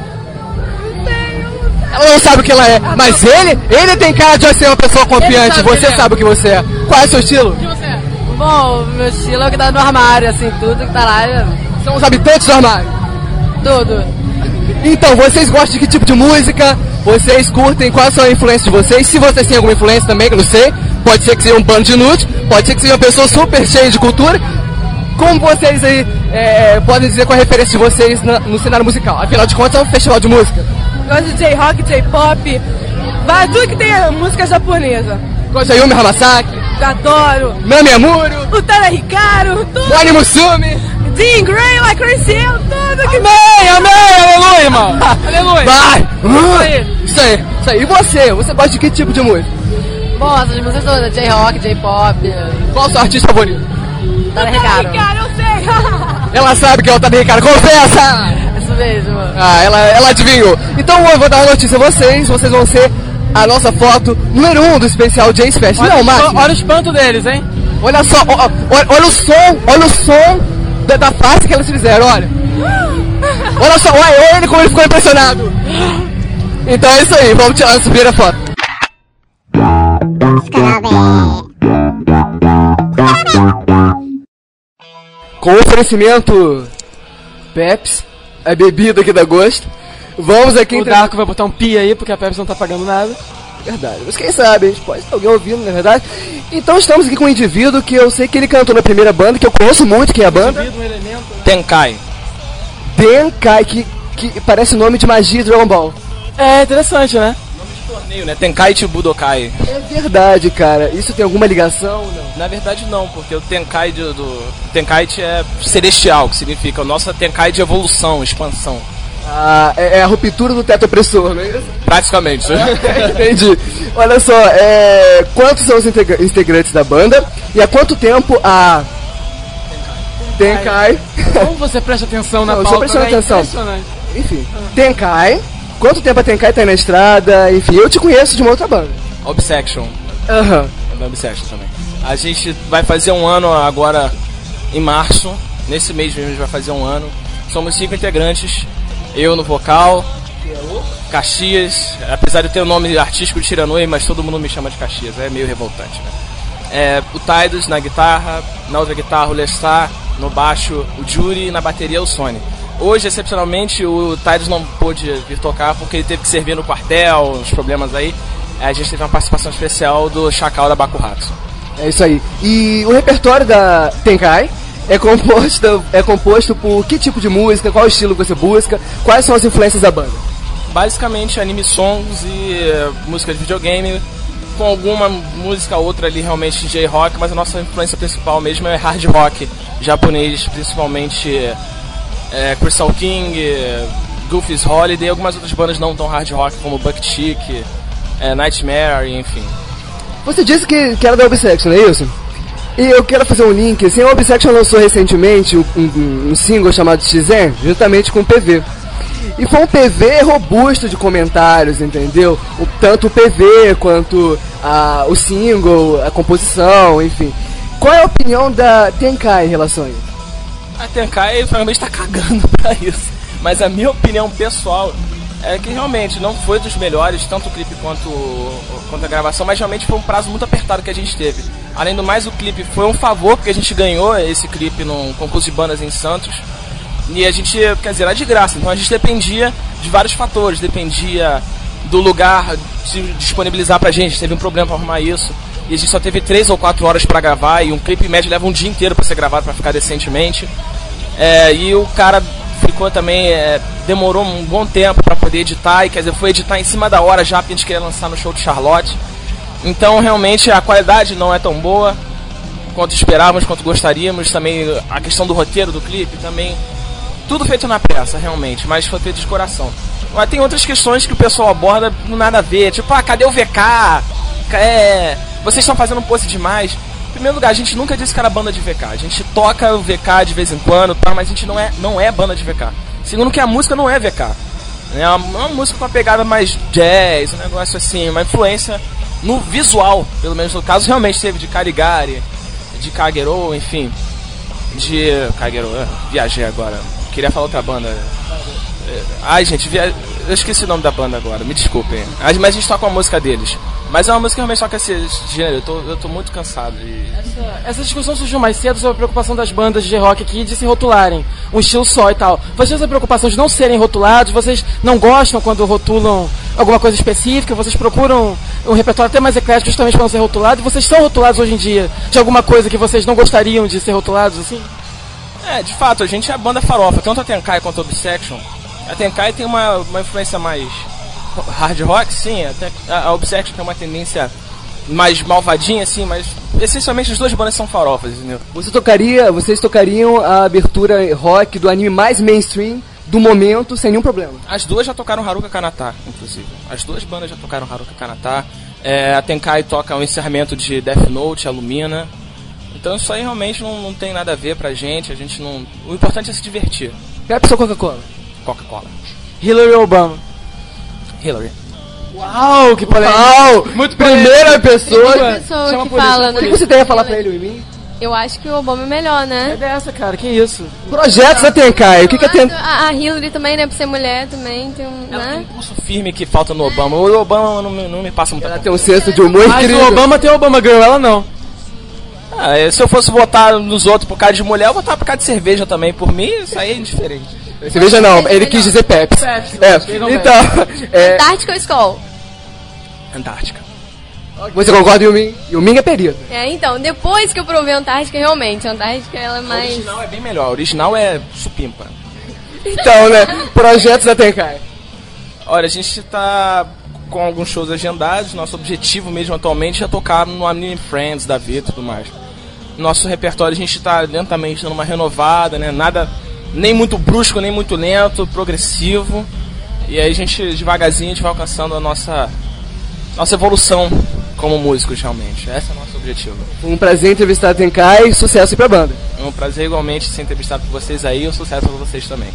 Ela não sabe o que ela é, mas ele tem cara de ser uma pessoa confiante, você sabe o que você é. Qual é o seu estilo? O que você é? Bom, meu estilo é o que tá no armário, assim, tudo que tá lá, São os habitantes do armário. tudo. Então, vocês gostam de que tipo de música? Vocês curtem? Quais são a influência de vocês? Se vocês têm alguma influência também, que eu não sei. Pode ser que seja um bando de inútil, pode ser que seja uma pessoa super cheia de cultura. Como vocês aí podem dizer qual é a referência de vocês no cenário musical? Afinal de contas, é um festival de música. Gosto de J-rock, J-pop, tudo que tem música japonesa. Gosta de Yumi Hamasaki, Adoro. Nami Amuro, O Tana Hikaru, tudo. Bonnie Musumi. Dean Gray, Like Crazy Hill, tudo que... Amém, aleluia, irmão. Aleluia. Vai! Isso aí. Isso aí. E você? Você gosta de que tipo de música? Bom, essas músicas todas, J-rock, J-pop, Qual o seu artista favorito? Tana Hikaru. Eu sei. Ela sabe que é o Tana Ricardo. Confessa! Isso mesmo. Ah, ela adivinhou. Então eu vou dar uma notícia a vocês. Vocês vão ser a nossa foto número 1 do especial James Fest. Não, Máximo. Olha o espanto deles, hein? Olha só, olha o som da face que elas fizeram, olha. Olha só, olha ele como ele ficou impressionado. Então é isso aí, vamos tirar essa primeira foto. Com oferecimento Pepsi, a bebida que dá gosto. Vamos aqui O Darko vai botar um pi aí, porque a Pepsi não tá pagando nada. Verdade, mas quem sabe, a gente pode ter alguém ouvindo, na verdade. Então estamos aqui com um indivíduo que eu sei que ele cantou na primeira banda, que eu conheço muito, que é a banda Tenkai. Denkai, que parece nome de magia de Dragon Ball. É interessante, né? Torneio, né? Tenkaichi Budokai. É verdade, cara. Isso tem alguma ligação? Não. Na verdade não, porque o Tenkai do Tenkaichi é celestial, que significa o nosso Tenkai de evolução, expansão. Ah, é a ruptura do teto opressor, não é isso? Praticamente. Entendi. Olha só, quantos são os integrantes da banda e há quanto tempo a Tenkai... Como você presta atenção na Não, eu pauta, só prestando né? atenção. Impressionante. Enfim, Tenkai, quanto tempo a Tenkai tá aí na estrada? Enfim, eu te conheço de uma outra banda. Obsection. Aham. É da Obsession também. A gente vai fazer um ano agora em março. Nesse mês mesmo a gente vai fazer um ano. Somos 5 integrantes. Eu no vocal, Caxias, apesar de ter o nome artístico de Tiranui, mas todo mundo me chama de Caxias, é meio revoltante, né? O Tidus na guitarra, na outra guitarra o Lestar, no baixo o Jury e na bateria o Sony. Hoje, excepcionalmente, o Tidus não pôde vir tocar porque ele teve que servir no quartel, uns problemas aí. A gente teve uma participação especial do Chacal da Bakuhatsu. É isso aí. E o repertório da Tenkai é composto por que tipo de música, qual estilo que você busca, quais são as influências da banda? Basicamente anime songs e música de videogame, com alguma música ou outra ali realmente de J-rock, mas a nossa influência principal mesmo é hard rock japonês, principalmente Crystal King, Goofy's Holiday e algumas outras bandas não tão hard rock como Buck Chick, Nightmare, enfim. Você disse que era da Obsession, não é isso? E eu quero fazer um link, assim, a Obsession lançou recentemente um single chamado Shizen, juntamente com o PV. E foi um PV robusto de comentários, entendeu? Tanto o PV quanto o single, a composição, enfim. Qual é a opinião da Tenkai em relação a isso? A Tenkai, francamente, tá cagando pra isso. Mas a minha opinião pessoal é que realmente não foi dos melhores, tanto o clipe quanto a gravação, mas realmente foi um prazo muito apertado que a gente teve. Além do mais, o clipe foi um favor, porque a gente ganhou esse clipe num concurso de bandas em Santos. E a gente, quer dizer, era de graça, então a gente dependia de vários fatores, dependia do lugar se disponibilizar pra gente teve um problema pra arrumar isso. E a gente só teve 3 ou 4 horas pra gravar, e um clipe médio leva um dia inteiro pra ser gravado, pra ficar decentemente. E o cara ficou também, demorou um bom tempo pra poder editar, e quer dizer, foi editar em cima da hora já, porque a gente queria lançar no show de Charlotte. Então realmente a qualidade não é tão boa quanto esperávamos, quanto gostaríamos. Também a questão do roteiro do clipe, também tudo feito na pressa realmente, mas foi feito de coração. Mas tem outras questões que o pessoal aborda no nada a ver, tipo, cadê o VK? Vocês estão fazendo um post demais. Em primeiro lugar, a gente nunca disse que era banda de VK, a gente toca o VK de vez em quando, tá? Mas a gente não é banda de VK. Segundo que a música não é VK, é uma música com uma pegada mais jazz, um negócio assim, uma influência no visual, pelo menos no caso, realmente teve de Karigari, de Kagero, enfim, de Kagero, viajei agora, queria falar outra banda. Ai gente, eu esqueci o nome da banda agora, me desculpem. Mas a gente toca uma música deles, Mas é uma música realmente só que esse gênero, eu tô muito cansado. Essa discussão surgiu mais cedo sobre a preocupação das bandas de rock aqui de se rotularem, um estilo só e tal. Vocês têm essa preocupação de não serem rotulados? Vocês não gostam quando rotulam alguma coisa específica? Vocês procuram um repertório até mais eclético justamente para não ser rotulado? E vocês são rotulados hoje em dia de alguma coisa que vocês não gostariam de ser rotulados, assim? De fato, a gente é a banda farofa, tanto a Tenkai quanto a Obsession. A Tenkai tem uma influência mais hard rock, sim, até a Obsession tem uma tendência mais malvadinha, assim, mas essencialmente as duas bandas são farofas, entendeu? Vocês tocariam a abertura rock do anime mais mainstream do momento sem nenhum problema? As duas já tocaram Haruka Kanata, inclusive. As duas bandas já tocaram Haruka Kanata. A Tenkai toca o encerramento de Death Note, a Lumina. Então isso aí realmente não tem nada a ver pra gente, a gente não... O importante é se divertir. Pepsi ou Coca-Cola? Coca-Cola. Hillary ou Obama? Hillary. Uau, que polêmica! Uau! Muito primeira pessoa! Pessoa que fala, O né? que você tem a falar pra ele, o mim? Eu acho que o Obama é melhor, É né? dessa, cara, que isso? Projetos da Tenkai, o que é A Hillary também, né? Por ser mulher também, tem um, Ela tem um né? pulso firme que falta no Obama. O Obama não me passa muita Ela confiança. tem um senso de humor Mas incrível. o Obama tem o Obama Girl, ela não. Se eu fosse votar nos outros por causa de mulher, eu votava por causa de cerveja também. Por mim, isso aí é indiferente. Cerveja não, ele quis dizer Pepsi. Então, Antártica ou Skol? Antártica. você concorda, Yumin? Yumin é perito. Então, depois que eu provei a Antártica, realmente, a Antártica ela é A mais... original é bem melhor. A original é supimpa. Então, né, projetos da Tenkai. Olha, a gente tá com alguns shows agendados. Nosso objetivo mesmo atualmente é tocar no Anime Friends da vida e tudo mais. Nosso repertório a gente tá lentamente dando uma renovada, né? Nada nem muito brusco, nem muito lento, progressivo. E aí a gente devagarzinho a gente vai alcançando a nossa evolução como músicos realmente. Esse é o nosso objetivo. Um prazer entrevistar a Tenkai e sucesso aí pra banda. É um prazer igualmente ser entrevistado por vocês aí e um sucesso pra vocês também.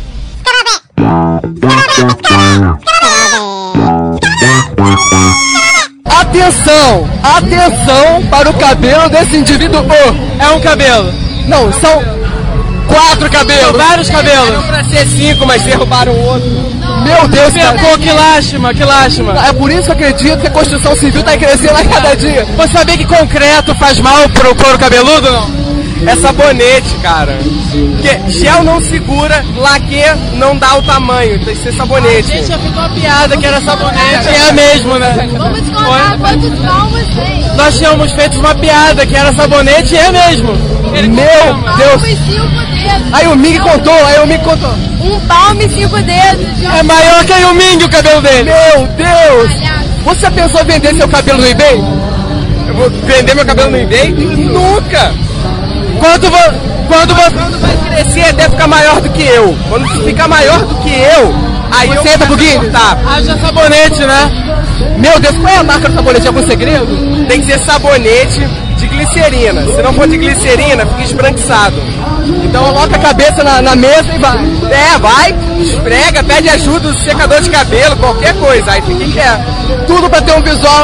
Atenção para o cabelo desse indivíduo. É um cabelo. Não, são 4 cabelos. São vários cabelos. Eram pra ser 5, mas derrubaram o outro. Meu Deus, cara. Pô, que lástima, que lástima. É por isso que eu acredito que a construção civil tá crescendo a cada dia. Você sabia que concreto faz mal pro couro cabeludo, não? É sabonete, cara. Porque gel não segura, laque não dá o tamanho, tem que ser sabonete. A gente já fez uma piada que era sabonete, é mesmo, né? Vamos contar quantos palmos tem. Nós tínhamos feito uma piada que era sabonete e é mesmo. Meu Deus. Palmo e 5 dedos. Aí o Mig contou. Um palmo e 5 dedos. É maior que o Ming o cabelo dele. Meu Deus. Você já pensou em vender seu cabelo no eBay? Eu vou vender meu cabelo no eBay? Nunca! Quando você... Quando vai crescer até ficar maior do que eu. Quando ficar maior do que eu, aí Você eu entra pro Guinness? tá. Haja sabonete, né? Meu Deus, qual é a marca do sabonete? É algum segredo? Tem que ser sabonete de glicerina. Se não for de glicerina, fica esbranquiçado. Então coloca a cabeça na mesa e vai. Vai, esfrega, pede ajuda do secador de cabelo, qualquer coisa. Aí fica quieto. Tudo pra ter um visual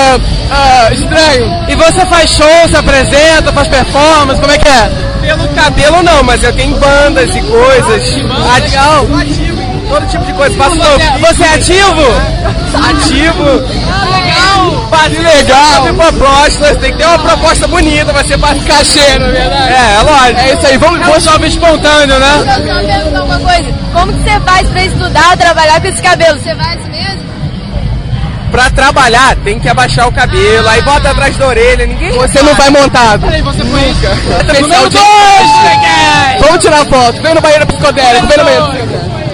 estranho. E você faz show, se apresenta, faz performance, como é que é? Pelo cabelo não, mas eu tenho bandas e coisas. Legal. Ativo em todo tipo de coisa. Faço Você é ativo? ativo. Legal. Faz legal. Tem propostas, tem que ter uma proposta bonita pra ser cachê, na verdade. É lógico. É isso aí, Vamos jovem espontâneo, né? Eu só perguntar uma coisa. Como que você faz pra estudar, trabalhar com esse cabelo? Você vai assim mesmo? Pra trabalhar, tem que abaixar o cabelo, aí bota atrás da orelha, ninguém... Você não vai montado. Peraí, você foi isso. Número 2! Vamos tirar foto. Vem no banheiro psicodélico, vem no banheiro psicodélico.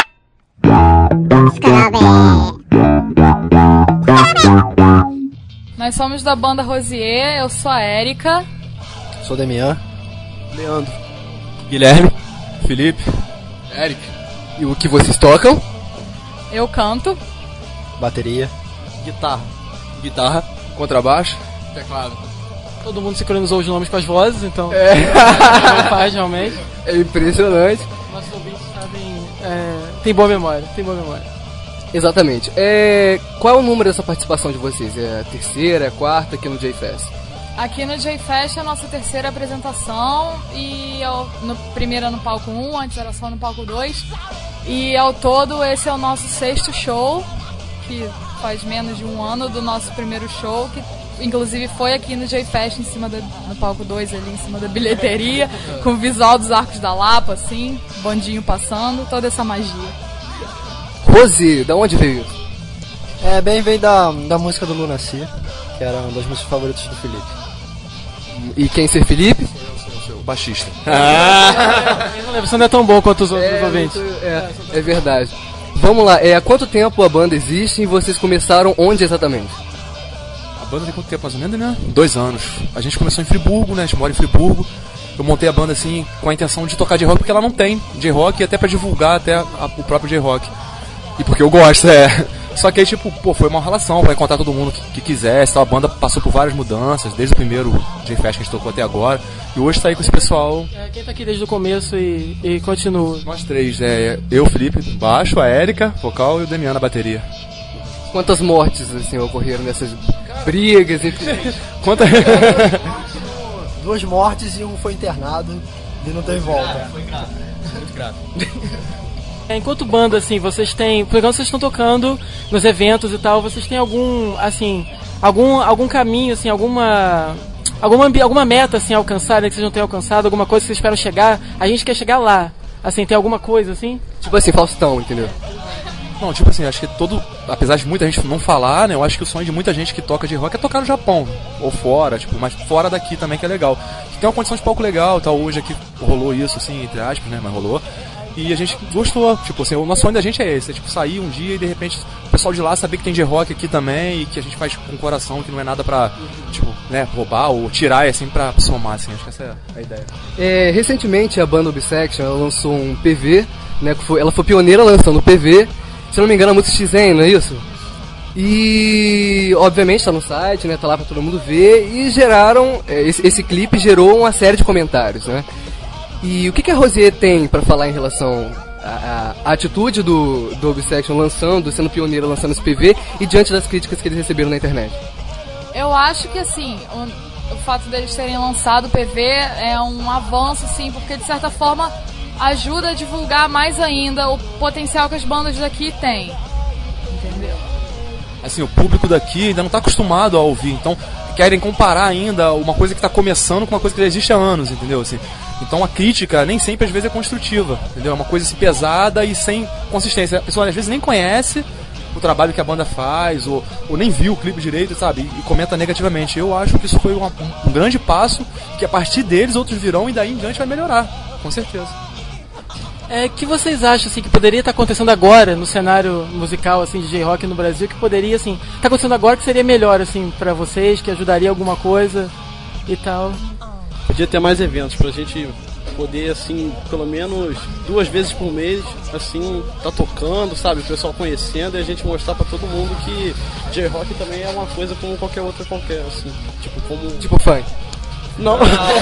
Nós somos da banda Rosier, eu sou a Érica. Sou Demian. Leandro. Guilherme. Felipe. Eric. E o que vocês tocam? Eu canto. Bateria. Guitarra. Contrabaixo. Teclado. Todo mundo sincronizou os nomes com as vozes, então... Não faz, realmente. É impressionante. Nossos ouvintes sabem... Tem boa memória. Exatamente. Qual é o número dessa participação de vocês? É a terceira, é a quarta aqui no J-Fest? Aqui no J-Fest é a nossa terceira apresentação e primeira no palco 1, antes era só no palco 2. E ao todo esse é o nosso 6º show, que faz menos de um ano do nosso primeiro show, que inclusive foi aqui no J-Fest, no palco 2 ali, em cima da bilheteria, com o visual dos Arcos da Lapa, assim, bandinho passando, toda essa magia. Rose, da onde veio isso? Bem, veio da música do Lunacy, que era uma das músicas favoritas do Felipe. E quem ser Felipe? O baixista. Você não é tão bom quanto os outros ouvintes. É verdade. Vamos lá, há quanto tempo a banda existe e vocês começaram onde exatamente? A banda tem quanto tempo mais ou menos, né? 2 anos. A gente começou em Friburgo, né? A gente mora em Friburgo. Eu montei a banda assim com a intenção de tocar J-Rock, porque ela não tem J-Rock, e até pra divulgar até o próprio J-Rock. E porque eu gosto, Só que aí, tipo, foi uma relação pra encontrar todo mundo que quisesse. A banda passou por várias mudanças, desde o primeiro J-Fest que a gente tocou até agora. E hoje tá aí com esse pessoal. Quem tá aqui desde o começo e continua? Nós 3, eu, Felipe, baixo, a Érica, vocal, e o Demian na bateria. Quantas mortes, assim, ocorreram nessas brigas, enfim? Quantas... 2 mortes e um foi internado e não teve volta. Foi grave. Muito grave. Enquanto banda, assim, vocês têm... Por exemplo, vocês estão tocando nos eventos e tal, vocês têm algum caminho, assim, alguma meta, assim, a alcançar, né, que vocês não tenham alcançado, alguma coisa que vocês esperam chegar? A gente quer chegar lá. Assim, tem alguma coisa, assim? Tipo assim, Faustão, entendeu? Não, tipo assim, acho que apesar de muita gente não falar, né, eu acho que o sonho de muita gente que toca de rock é tocar no Japão, ou fora, tipo, mas fora daqui também, que é legal. Tem uma condição de palco legal, tal, hoje aqui rolou isso, assim, entre aspas, né, mas rolou. E a gente gostou, tipo assim, o nosso sonho da gente é esse, é tipo sair um dia e de repente o pessoal de lá saber que tem J-Rock aqui também e que a gente faz com o coração, que não é nada pra, tipo, né, roubar ou tirar, assim, pra somar, assim, acho que essa é a ideia. Recentemente a banda Obsection, ela lançou um PV, né, ela foi pioneira lançando o PV, se não me engano a música XN, não é isso? E obviamente tá no site, né, tá lá pra todo mundo ver, e esse clipe gerou uma série de comentários, né? E o que a Rosier tem pra falar em relação à atitude do Obsection sendo pioneira, lançando esse PV, e diante das críticas que eles receberam na internet? Eu acho que, assim, o fato deles terem lançado o PV é um avanço, assim, porque de certa forma ajuda a divulgar mais ainda o potencial que as bandas daqui têm. Entendeu? Assim, o público daqui ainda não tá acostumado a ouvir, então querem comparar ainda uma coisa que tá começando com uma coisa que já existe há anos, entendeu? Assim, então a crítica nem sempre às vezes é construtiva, entendeu? É uma coisa assim, pesada e sem consistência. A pessoa às vezes nem conhece o trabalho que a banda faz, ou nem viu o clipe direito, sabe? E comenta negativamente. Eu acho que isso foi um grande passo, que a partir deles outros virão e daí em diante vai melhorar, com certeza. Que vocês acham, assim, que poderia estar acontecendo agora no cenário musical, assim, de J-Rock no Brasil, que poderia, assim, estar acontecendo agora, que seria melhor, assim, pra vocês, que ajudaria alguma coisa e tal? Podia ter mais eventos pra gente poder, assim, pelo menos 2 vezes por mês, assim, tá tocando, sabe, o pessoal conhecendo, e a gente mostrar pra todo mundo que J-Rock também é uma coisa como qualquer outra assim, tipo funk. Não,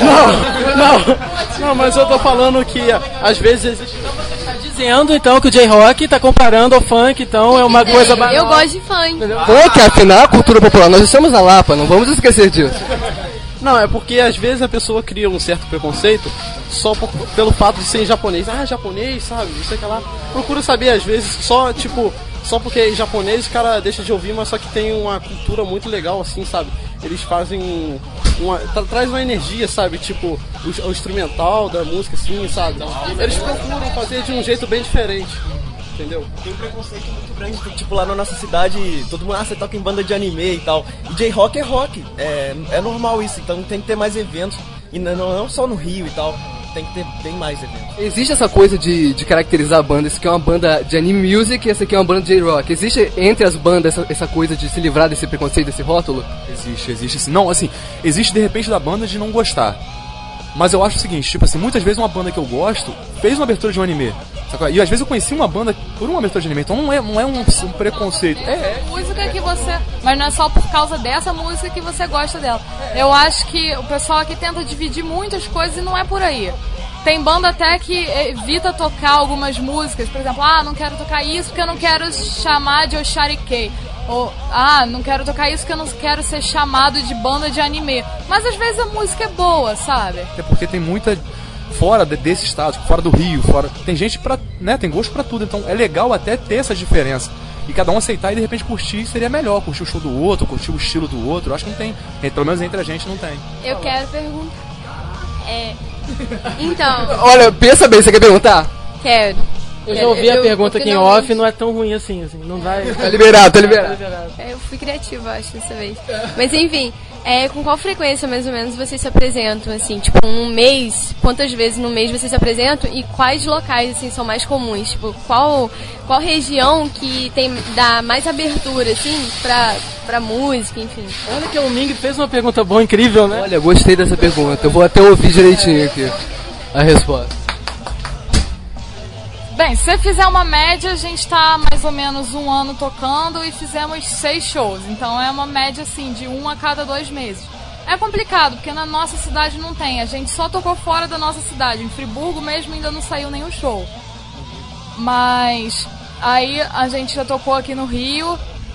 mas eu tô falando que às vezes existe... Você tá dizendo então que o J-Rock tá comparando ao funk, então é uma coisa banal. Eu gosto de funk. Funk, afinal, a cultura popular, nós estamos na Lapa, não vamos esquecer disso. Não, é porque às vezes a pessoa cria um certo preconceito só pelo fato de ser em japonês. Ah, japonês, sabe, não sei o que lá. Procura saber, às vezes, só porque é japonês o cara deixa de ouvir, mas só que tem uma cultura muito legal, assim, sabe? Eles fazem traz uma energia, sabe? Tipo, o instrumental da música, assim, sabe? Eles procuram fazer de um jeito bem diferente, entendeu? Tem um preconceito muito grande, tipo, lá na nossa cidade, todo mundo, você toca em banda de anime e tal. E J-Rock é rock, é normal isso, então tem que ter mais eventos. E não só no Rio e tal, tem que ter bem mais eventos. Existe essa coisa de caracterizar a banda, isso aqui é uma banda de anime music e essa aqui é uma banda de J-Rock. Existe entre as bandas essa coisa de se livrar desse preconceito, desse rótulo? Existe. Não, assim, existe de repente da banda de não gostar. Mas eu acho o seguinte, tipo assim, muitas vezes uma banda que eu gosto fez uma abertura de um anime. Sabe? E às vezes eu conheci uma banda por uma abertura de anime, então não é um preconceito. Música que você... Mas não é só por causa dessa música que você gosta dela. Eu acho que o pessoal aqui tenta dividir muitas coisas e não é por aí. Tem banda até que evita tocar algumas músicas, por exemplo, não quero tocar isso porque eu não quero chamar de Osharikei. Ou, não quero tocar isso porque eu não quero ser chamado de banda de anime. Mas às vezes a música é boa, sabe? É porque tem muita... Fora desse estado, fora do Rio, tem gente tem gosto pra tudo, então é legal até ter essa diferença. e cada um aceitar e de repente curtir seria melhor, curtir o show do outro, curtir o estilo do outro. Eu acho que não tem, pelo menos entre a gente não tem. Eu quero perguntar. Então. Olha, pensa bem, você quer perguntar? Quero. Eu já ouvi a pergunta aqui em off, não é tão ruim assim, não vai... Tá liberado. Eu fui criativa, acho, dessa vez. Mas enfim, com qual frequência, mais ou menos, vocês se apresentam, assim? Tipo, um mês, quantas vezes no mês vocês se apresentam? E quais locais, assim, são mais comuns? Tipo, qual região que dá mais abertura, assim, pra música, enfim? Olha que o Ming fez uma pergunta boa, incrível, né? Olha, gostei dessa pergunta. Eu vou até ouvir direitinho aqui a resposta. Bem, se você fizer uma média, a gente tá mais ou menos 1 ano tocando e fizemos 6 shows. Então é uma média assim de 1 a cada 2 meses. É complicado, porque na nossa cidade não tem. A gente só tocou fora da nossa cidade. Em Friburgo mesmo ainda não saiu nenhum show. Mas aí a gente já tocou aqui no Rio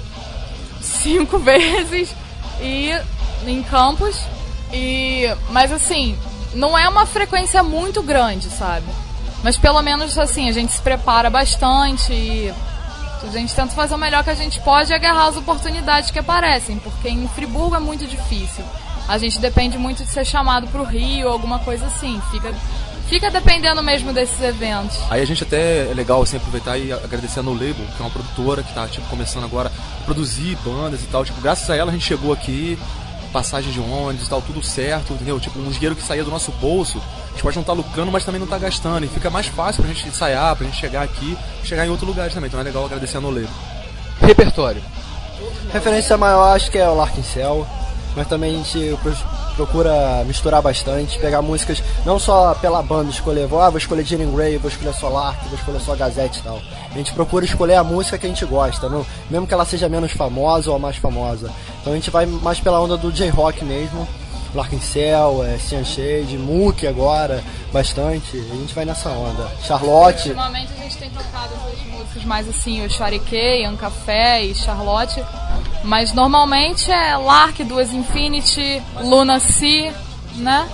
5 vezes e em Campos. Mas assim, não é uma frequência muito grande, sabe? Mas pelo menos assim, a gente se prepara bastante e a gente tenta fazer o melhor que a gente pode e agarrar as oportunidades que aparecem, porque em Friburgo é muito difícil. A gente depende muito de ser chamado pro Rio, alguma coisa assim. Fica dependendo mesmo desses eventos. Aí a gente até é legal assim, aproveitar e agradecer a No Label, que é uma produtora que tá tipo, começando agora a produzir bandas e tal. Tipo, graças a ela a gente chegou aqui, passagem de ônibus e tal, tudo certo, entendeu? Tipo, um dinheiro que saía do nosso bolso, a gente pode não estar lucrando, mas também não tá gastando. E fica mais fácil pra gente ensaiar, pra gente chegar aqui, chegar em outro lugar também. Então é legal agradecer a No Label. Repertório. Referência maior acho que é o Larkin Cell, mas também a gente procura misturar bastante, pegar músicas não só pela banda, escolher, vou escolher Jean Grey, vou escolher só Larkin, vou escolher só Gazette e tal. A gente procura escolher a música que a gente gosta, não? Mesmo que ela seja menos famosa ou a mais famosa. Então a gente vai mais pela onda do J-Rock mesmo, Larkin Cell, Cyan Shade, Mook agora, bastante. A gente vai nessa onda. Charlotte. Ultimamente a gente tem tocado as músicas mais assim, o Chariquet, Café e Charlotte. Mas normalmente é Lark, 2 Infinity, Luna C, né?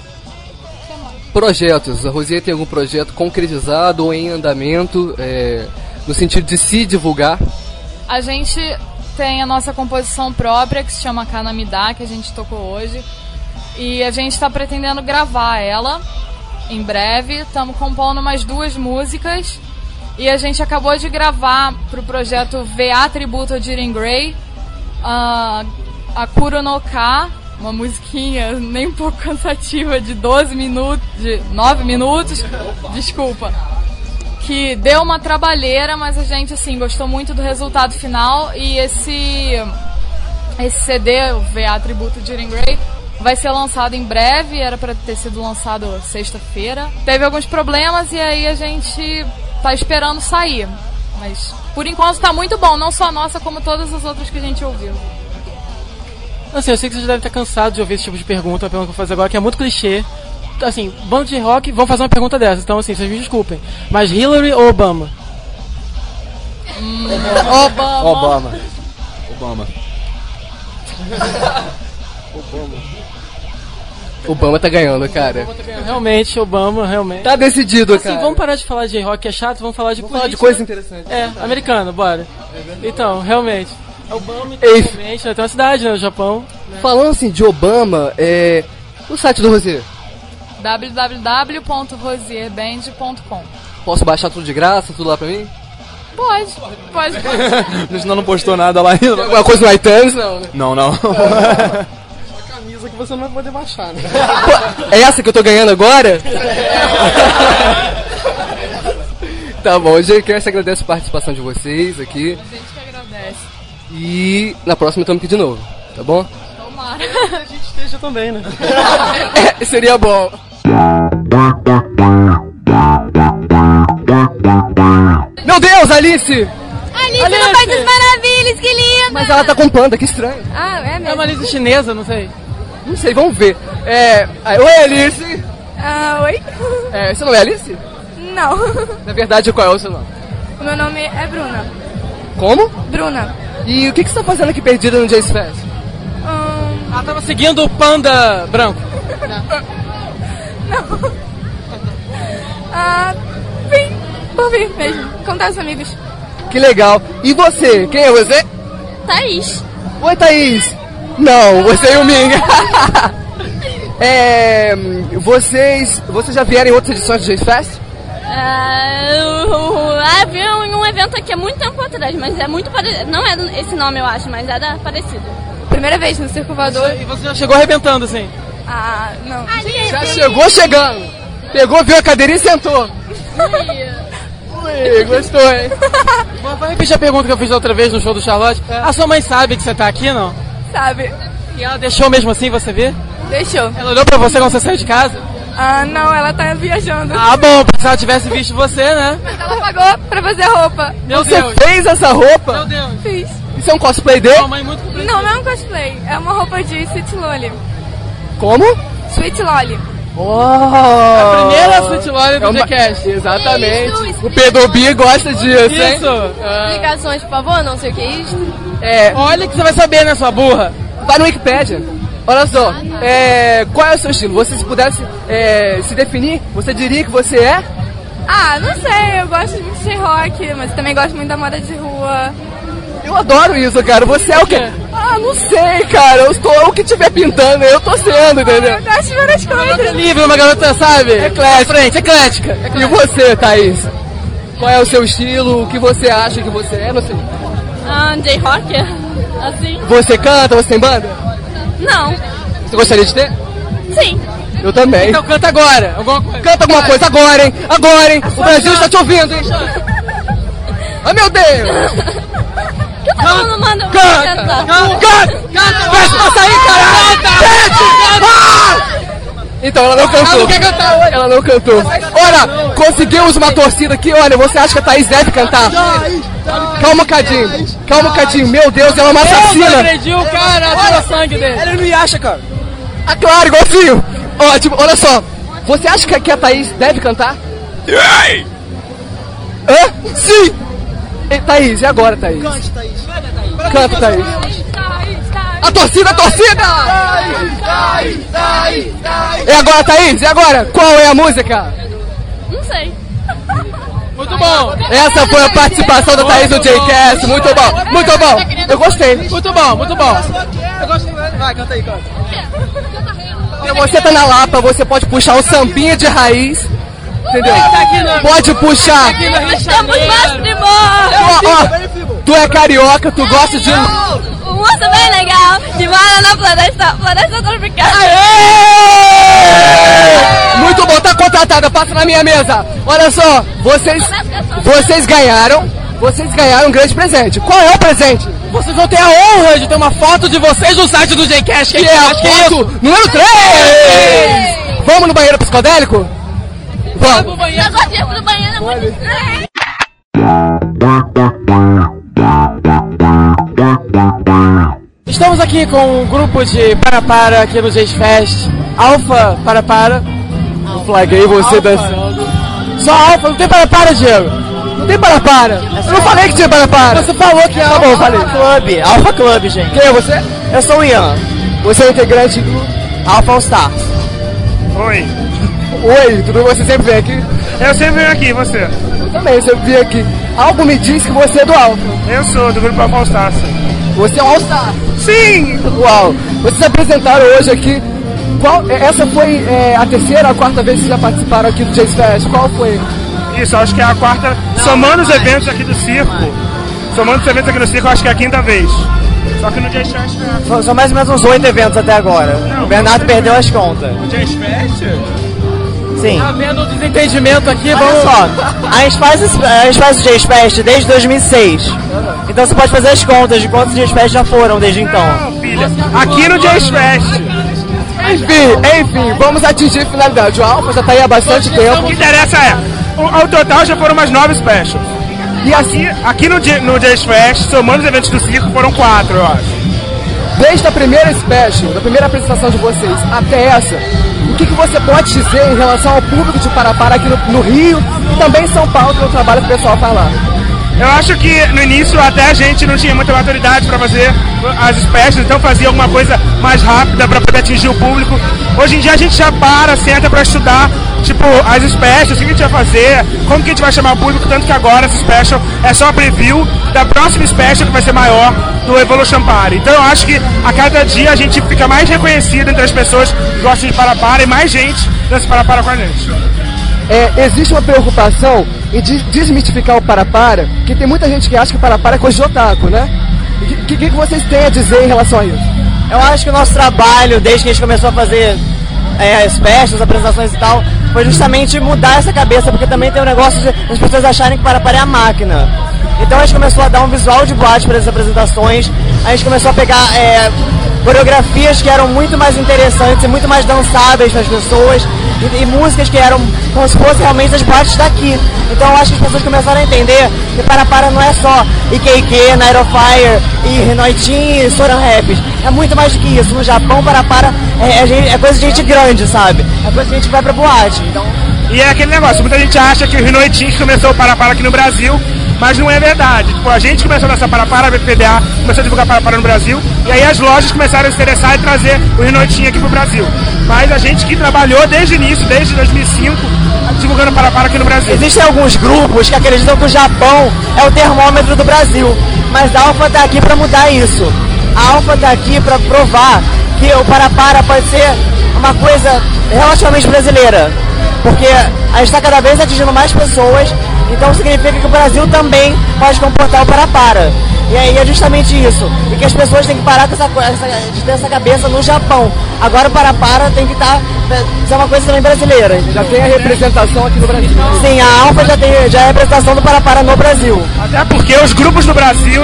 Projetos. A Rosier tem algum projeto concretizado ou em andamento, no sentido de se divulgar? A gente tem a nossa composição própria, que se chama Kanamida, que a gente tocou hoje. E a gente está pretendendo gravar ela em breve. Estamos compondo mais 2 músicas. E a gente acabou de gravar para o projeto VA Tributo a Jiren Grey, a Kuro no Ka, uma musiquinha nem um pouco cansativa de 9 minutos, desculpa, que deu uma trabalheira, mas a gente assim gostou muito do resultado final. E esse CD, o VA Tributo a Jiren Grey, vai ser lançado em breve. Era para ter sido lançado sexta-feira. Teve alguns problemas e aí a gente tá esperando sair. Mas por enquanto tá muito bom, não só a nossa, como todas as outras que a gente ouviu. Assim, eu sei que vocês devem estar cansados de ouvir esse tipo de pergunta, a pergunta que eu vou fazer agora, que é muito clichê. Assim, banda de rock vão fazer uma pergunta dessa, então assim, vocês me desculpem. Mas Hillary ou Obama? Obama. Obama tá ganhando, cara. Realmente, Obama, realmente. Tá decidido, assim, cara. Vamos parar de falar de rock, que é chato, vamos falar de política. Falar de coisa interessante. Americano, bora. Então, realmente. Obama, realmente, né? Tem uma cidade, né, no Japão. Né? Falando assim de Obama, o site do Rosier? www.rosierband.com. Posso baixar tudo de graça, tudo lá pra mim? Pode. A gente não postou nada lá ainda. Alguma coisa no iTunes, não, né? Não. Camisa que você não vai poder baixar, né? É essa que eu tô ganhando agora? Tá bom, eu já quero agradecer a participação de vocês aqui. A gente que agradece. E na próxima estamos aqui de novo, tá bom? Tomara. A gente esteja também, né? Seria bom. Meu Deus, Alice! Alice no País das Maravilhas, que linda! Mas ela tá com panda, que estranho. Ah, é mesmo? É uma Alice chinesa, não sei. Não sei, vamos ver. Oi, Alice! Oi? Seu nome é Alice? Não. Na verdade, qual é o seu nome? O meu nome é Bruna. Como? Bruna. E o que você tá fazendo aqui perdida no Jazz Fest? Ela tava seguindo o panda branco. Não. Vim por vir mesmo, contar aos amigos. Que legal. E você? Quem é você? Thaís. Oi, Thaís. Não, você e o Ming. Vocês já vieram em outras edições do J Fest? Vi um evento aqui há muito tempo atrás, mas é muito parecido. Não é esse nome, eu acho, mas era parecido. Primeira vez no Circo Voador. E você já chegou arrebentando, assim? Não. Já chegou chegando. Pegou, viu a cadeirinha e sentou. Ui, gostou, hein? Vai repetir a pergunta que eu fiz da outra vez no show do Charlotte. A sua mãe sabe que você tá aqui, não? Sabe. E ela deixou mesmo assim você ver? Deixou. Ela olhou pra você quando você saiu de casa? Não, ela tá viajando. Bom, se ela tivesse visto você, né? Mas ela pagou pra fazer a roupa. Meu Você Deus. fez essa roupa? Meu Deus. Fiz. Isso é um cosplay dele? Não é um cosplay. É uma roupa de Sweet Lolly. Como? Sweet Lolly. A primeira Sweet Lolly do Jcast. Exatamente. Isso, o Pedobi gosta disso, hein? Explicações, por favor, não sei o que é isso. Olha que você vai saber, né, sua burra? Vai no Wikipedia. Olha só, qual é o seu estilo? Você se pudesse se definir, você diria que você é? Não sei, eu gosto muito de rock, mas também gosto muito da moda de rua. Eu adoro isso, cara. Você é o quê? Não sei, cara. Eu sou o que estiver pintando, eu tô sendo, entendeu? Eu gosto de várias coisas. Livre, uma garota, sabe? Eclética. E você, Thaís? Qual é o seu estilo? O que você acha que você é? Não sei. J-Rocker, assim. Você canta? Você tem banda? Não. Você gostaria de ter? Sim. Eu também. Então canta agora. Canta alguma coisa agora, hein? Agora, hein? O Brasil está te ouvindo, hein? Meu Deus! Que todo mundo manda Canta! Vai passar aí, caralho! Então, ela não cantou. Ela não quer cantar hoje. Ela não cantou. Olha, conseguimos uma torcida aqui. Olha, você acha que a Thaís deve cantar? Calma um cadinho. Meu Deus, ela é uma assassina. Deus agrediu o cara, tirou sangue dele. Ele não me acha, cara. Claro, igualzinho. Olha só. Você acha que a Thaís deve cantar? Sim! Thaís, e agora, Thaís? Cante, Thaís. Canta, Thaís. A torcida! E agora, Thaís? E agora? Qual é a música? Não sei. Muito bom. Essa foi a participação da Thaís no Jcast. Muito bom. Eu gostei. Muito bom. Eu gostei. Vai, canta aí, canta. Se você tá na Lapa, você pode puxar um sambinha de raiz. Entendeu? Pode puxar. Estamos mais primor. Tu é carioca, tu gosta de... Um moço bem legal, que mora na floresta tropical. Muito bom, tá contratada, passa na minha mesa. Olha só, vocês ganharam um grande presente. Qual é o presente? Vocês vão ter a honra de ter uma foto de vocês no site do Jcast. Que é a foto número 3. Vamos no banheiro psicodélico? Vamos. Eu gosto de ir pro banheiro, é muito estranho. Estamos aqui com um grupo de para aqui no J Fest. Alfa para. Eu flaguei você dançando. Só Alfa, não tem para, Diego. Não tem para. Eu não falei que tinha para. Você falou que é Tá bom, falei. Club, Alpha Club, gente. Quem é você? Eu sou o Ian. Você é o integrante do Alpha All Stars. Oi, tudo bom? Você sempre vem aqui? Eu sempre venho aqui, você? Eu também sempre vim aqui. Algo me diz que você é do Alpha. Eu sou, do grupo Alpha All Stars. Você é um All-Star? Sim! Uau! Vocês se apresentaram hoje aqui. Essa foi a terceira ou a quarta vez que vocês já participaram aqui do Jazz Fest? Qual foi? Isso, acho que é a quarta. Somando os eventos aqui do circo. Acho que é a quinta vez. Só que no Jazz Fest... São mais ou menos uns 8 eventos até agora. O Bernardo perdeu as contas. O Jazz Fest? Sim. Tá vendo o desentendimento aqui? Olha só, a gente faz o Jazz Fest desde 2006. Então você pode fazer as contas de quantos Jazz Fest já foram desde então. Não, filha. Aqui no Jazz Fest. Enfim, vamos atingir a finalidade. O Alpha já tá aí há bastante tempo. O que interessa ao total já foram umas 9 specials. E aqui no Jazz Fest, somando os eventos do circo, foram 4, eu acho. Desde a primeira special, da primeira apresentação de vocês até essa, o que você pode dizer em relação ao público de Parapara aqui no Rio e também em São Paulo, que é o trabalho que o pessoal faz lá? Eu acho que no início até a gente não tinha muita maturidade para fazer as specials, então fazia alguma coisa mais rápida para poder atingir o público. Hoje em dia a gente já senta para estudar, tipo, as specials, o que a gente vai fazer, como que a gente vai chamar o público, tanto que agora essa special é só a preview da próxima special que vai ser maior do Evolution Party. Então eu acho que a cada dia a gente fica mais reconhecido entre as pessoas que gostam de Para-Para e mais gente dança Para-Para com a gente. Existe uma preocupação em desmistificar o Para-Para, que tem muita gente que acha que o Para-Para é coisa de otaku, né? O que vocês têm a dizer em relação a isso? Eu acho que o nosso trabalho, desde que a gente começou a fazer specials, apresentações e tal, foi justamente mudar essa cabeça, porque também tem um negócio de as pessoas acharem que Para-Para é a máquina. Então a gente começou a dar um visual de boate para as apresentações, a gente começou a pegar coreografias que eram muito mais interessantes e muito mais dançáveis para as pessoas, e músicas que eram como se fossem realmente as boates daqui. Então eu acho que as pessoas começaram a entender que Para-Para não é só IKK, Night of Fire, e Noitinho e Soran Rapids. É muito mais do que isso. No Japão, Para-Para é coisa de gente grande, sabe? É coisa de gente que vai pra boate. Então... E é aquele negócio, muita gente acha que o Noitinho começou o Para-Para aqui no Brasil, mas não é verdade. Tipo, a gente começou nessa Para-Para, a PDA começou a divulgar Para-Para no Brasil, e aí as lojas começaram a se interessar em trazer o Noitinho aqui pro Brasil. Mas a gente que trabalhou desde o início, desde 2005, divulgando Para-Para aqui no Brasil. Existem alguns grupos que acreditam que o Japão é o termômetro do Brasil, mas a Alpha tá aqui para mudar isso. A Alpha tá aqui para provar que o Para-Para pode ser uma coisa relativamente brasileira, porque a gente está cada vez atingindo mais pessoas, então significa que o Brasil também pode comportar o Para-Para. E aí é justamente isso, e que as pessoas têm que parar com de ter essa cabeça no Japão. Agora o Para-Para tem que ser uma coisa também brasileira. Já tem a representação aqui no Brasil. Sim, a Alpha já é a representação do Para-Para no Brasil. Até porque os grupos do Brasil,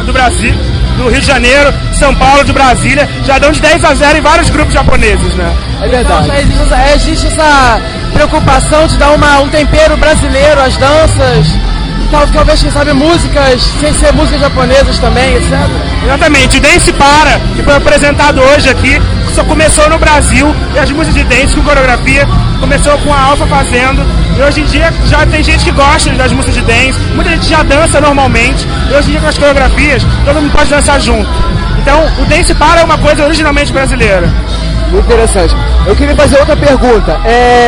do Rio de Janeiro, São Paulo, de Brasília, já dão de 10-0 em vários grupos japoneses, né? É verdade. Então, existe essa preocupação de dar um tempero brasileiro às danças, talvez, quem sabe, músicas, sem ser músicas japonesas também, etc. Exatamente, o Dance Para, que foi apresentado hoje aqui, só começou no Brasil, e as músicas de dance com coreografia começou com a Alpha fazendo, e hoje em dia já tem gente que gosta das músicas de dance, muita gente já dança normalmente, e hoje em dia com as coreografias, todo mundo pode dançar junto. Então, o Dance Para é uma coisa originalmente brasileira. Muito interessante. Eu queria fazer outra pergunta.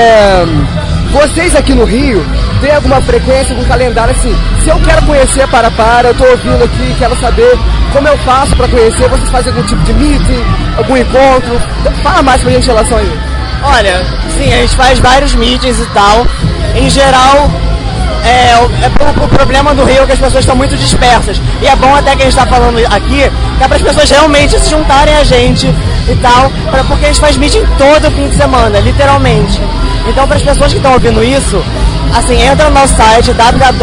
Vocês aqui no Rio têm alguma frequência, algum calendário assim? Se eu quero conhecer Para-Para, eu tô ouvindo aqui, quero saber como eu faço para conhecer. Vocês fazem algum tipo de meeting, algum encontro? Fala mais pra gente em relação a isso. Olha, sim, a gente faz vários meetings e tal. Em geral, o problema do Rio é que as pessoas estão muito dispersas. E é bom até que a gente está falando aqui, que é para as pessoas realmente se juntarem a gente e tal, porque a gente faz meeting todo fim de semana, literalmente. Então, para as pessoas que estão ouvindo isso, assim, entra no nosso site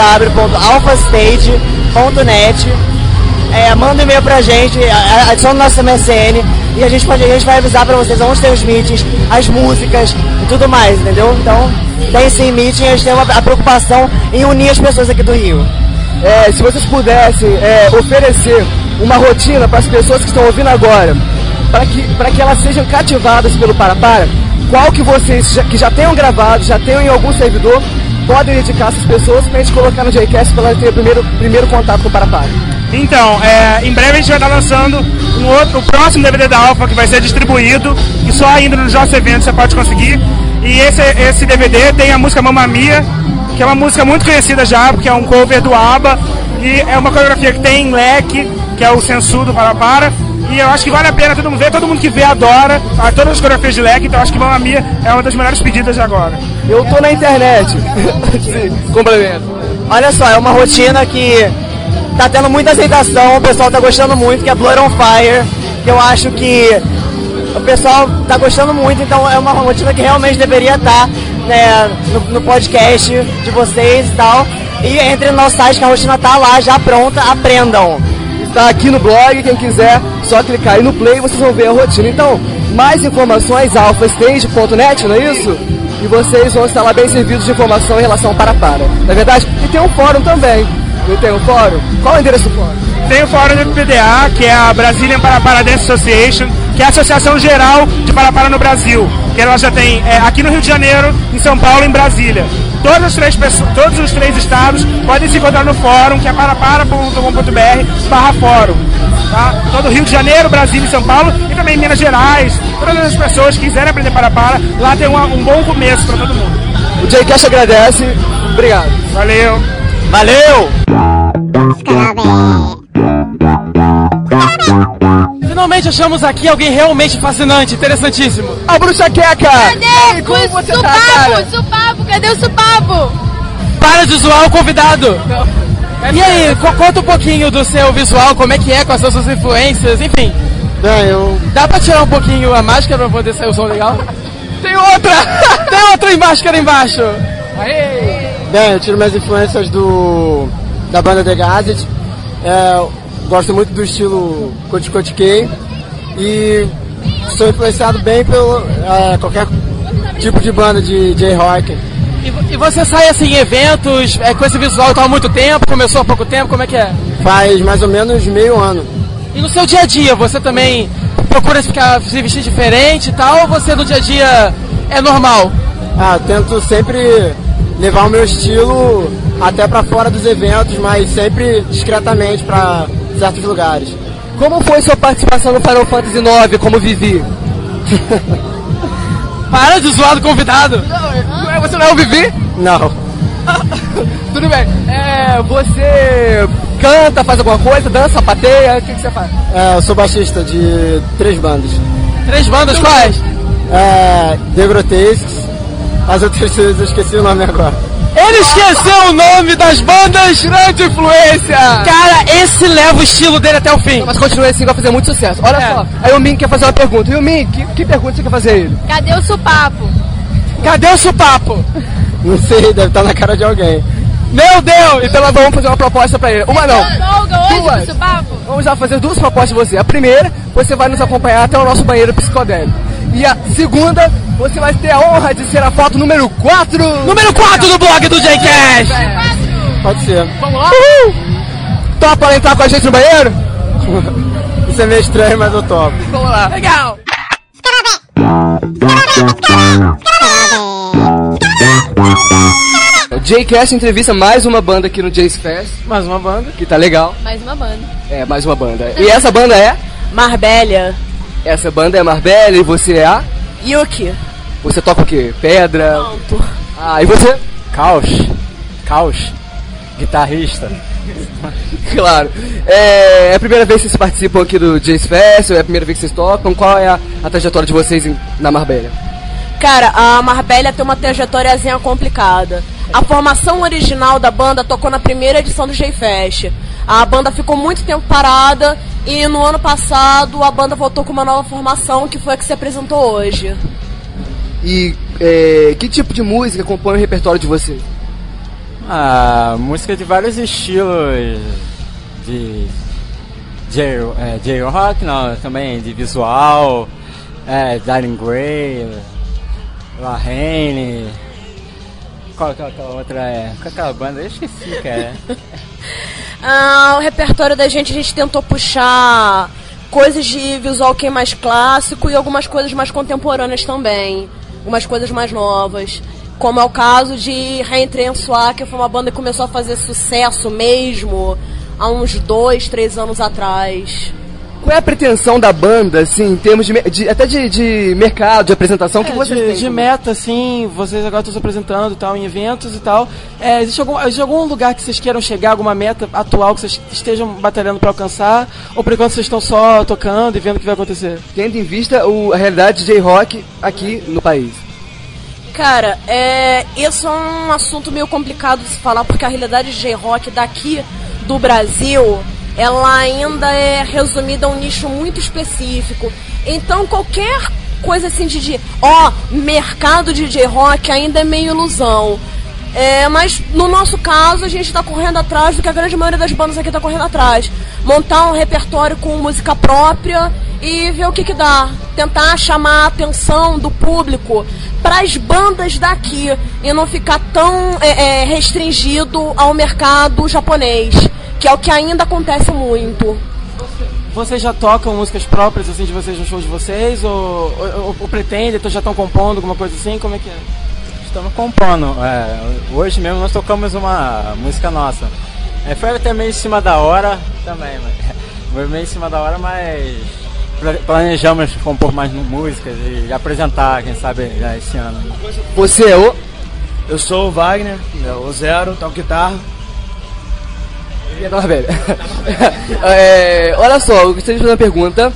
www.alphastage.net, manda um e-mail pra gente, adiciona o nosso MSN e a gente vai avisar pra vocês onde tem os meetings, as músicas e tudo mais, entendeu? Então, tem sim meeting, a gente tem a preocupação em unir as pessoas aqui do Rio. Se vocês pudessem oferecer uma rotina para as pessoas que estão ouvindo agora, para que elas sejam cativadas pelo Para-Para, qual que vocês que já tenham gravado, já tenham em algum servidor, podem indicar essas pessoas pra gente colocar no JCast para ela ter o primeiro contato com o Para-Para? Então, em breve a gente vai estar lançando o próximo DVD da Alpha, que vai ser distribuído, e só ainda no Joss Event você pode conseguir. E esse DVD tem a música Mamma Mia, que é uma música muito conhecida já, porque é um cover do ABBA, e é uma coreografia que tem em leque, que é o Sensu do Para-Para. E eu acho que vale a pena todo mundo ver, todo mundo que vê adora todas as coreografias de leque, então acho que Mamma Mia é uma das melhores pedidas de agora. Eu tô na internet. Sim, complemento. Olha só, é uma rotina que tá tendo muita aceitação, o pessoal tá gostando muito, que é Blood on Fire, que eu acho que o pessoal tá gostando muito, então é uma rotina que realmente deveria estar, né, no podcast de vocês e tal. E entre no nosso site, que a rotina tá lá, já pronta, aprendam. Está aqui no blog, quem quiser, só clicar aí no play e vocês vão ver a rotina. Então, mais informações, alphastage.net, não é isso? E vocês vão estar lá bem servidos de informação em relação ao Para-Para, não é verdade? E tem um fórum também, não tem um fórum? Qual é o endereço do fórum? Tem o fórum do PDA, que é a Brazilian Para-Para Dance Association, que é a Associação Geral de Para-Para no Brasil, que ela já tem aqui no Rio de Janeiro, em São Paulo e em Brasília. todos os três estados podem se encontrar no fórum, que é parapara.com.br/fórum. Tá? Todo Rio de Janeiro, Brasília e São Paulo, e também Minas Gerais. Todas as pessoas que quiserem aprender parapara, lá tem um bom começo para todo mundo. O J-Cast agradece. Obrigado. Valeu. Valeu! Finalmente achamos aqui alguém realmente fascinante, interessantíssimo. A Bruxa Queca! Cadê Como o você tá, cara? Supapo? Cadê o Supapo? Para de zoar o convidado! E aí, conta um pouquinho do seu visual, como é que é, quais são suas influências, enfim. Dá pra tirar um pouquinho a máscara pra poder sair o som legal? Tem outra! Tem outra máscara embaixo! Aê! Bem, eu tiro minhas influências da banda The Gazette. Gosto muito do estilo Coach K e sou influenciado bem pelo qualquer tipo de banda de J-Rock. E você sai assim em eventos com esse visual há muito tempo? Começou há pouco tempo? Como é que é? Faz mais ou menos meio ano. E no seu dia a dia, você também procura se vestir diferente e tal, ou você no dia a dia é normal? Tento sempre levar o meu estilo até pra fora dos eventos, mas sempre discretamente pra certos lugares. Como foi sua participação no Final Fantasy IX como Vivi? Para de zoar do convidado! Você não é o Vivi? Não. Tudo bem. Você canta, faz alguma coisa, dança, sapateia? O que você faz? Eu sou baixista de 3 bandas. 3 bandas quais? The Grotesques. As outras coisas eu esqueci o nome agora. Ele esqueceu o nome das bandas, grande influência! Cara, esse leva o estilo dele até o fim. Mas continua assim, vai fazer muito sucesso. Olha só, aí o Min quer fazer uma pergunta. E o Min, que pergunta você quer fazer a ele? Cadê o Supapo? Cadê o Supapo? Não sei, deve estar na cara de alguém. Meu Deus! Então nós vamos fazer uma proposta pra ele. Uma não. Duas. Supapo? Vamos já fazer 2 propostas pra você. A primeira, você vai nos acompanhar até o nosso banheiro psicodélico. E a segunda, você vai ter a honra de ser a foto número 4. Número 4 do blog do J-Cast! Pode ser. Vamos lá? Topa para entrar com a gente no banheiro? Isso é meio estranho, mas eu topo. Vamos lá. Legal! O J-Cast entrevista mais uma banda aqui no J's Fest. Mais uma banda. Que tá legal. Mais uma banda. Mais uma banda. E essa banda é? Marbella. Essa banda é Marbella e você é a? Yuki. Você toca o quê? Pedra? Canto. E você? Caos. Guitarrista. Claro. É a primeira vez que vocês participam aqui do J's Fest? É a primeira vez que vocês tocam? Qual é a trajetória de vocês na Marbella? Cara, a Marbella tem uma trajetóriazinha complicada. A formação original da banda tocou na primeira edição do J-Fest. A banda ficou muito tempo parada e no ano passado a banda voltou com uma nova formação, que foi a que se apresentou hoje. E que tipo de música compõe o repertório de vocês? Música de vários estilos, de J-Rock, também de visual, Darren Gray, La Reine. Qual que é aquela outra? Qual é aquela banda? Eu esqueci, cara. O repertório da gente, a gente tentou puxar coisas de visual que é mais clássico e algumas coisas mais contemporâneas também. Algumas coisas mais novas. Como é o caso de Reentrée en Soi, que foi uma banda que começou a fazer sucesso mesmo há uns 2, 3 anos atrás. Qual é a pretensão da banda, assim, em termos de mercado, de apresentação? Que vocês têm? De meta, assim, vocês agora estão se apresentando e tal, em eventos e tal. Existe algum lugar que vocês queiram chegar, alguma meta atual que vocês estejam batalhando para alcançar? Ou por enquanto vocês estão só tocando e vendo o que vai acontecer? Tendo em vista a realidade de J-Rock aqui no país. Cara, isso é um assunto meio complicado de se falar, porque a realidade de J-Rock daqui do Brasil, ela ainda é resumida a um nicho muito específico. Então qualquer coisa assim mercado de J-Rock ainda é meio ilusão. Mas no nosso caso a gente está correndo atrás do que a grande maioria das bandas aqui está correndo atrás. Montar um repertório com música própria e ver o que dá. Tentar chamar a atenção do público para as bandas daqui e não ficar tão restringido ao mercado japonês, que é o que ainda acontece muito. Vocês já tocam músicas próprias assim de vocês no show de vocês? Ou pretendem, então já estão compondo alguma coisa assim? Como é que é? estamos compondo. Hoje mesmo nós tocamos uma música nossa. Foi até meio em cima da hora também, foi meio em cima da hora, mas planejamos compor mais músicas e apresentar, quem sabe, já esse ano. Você é o? Eu sou o Wagner, o Zero, toco guitarra. E é da Marbella. Olha só, eu gostaria de fazer uma pergunta.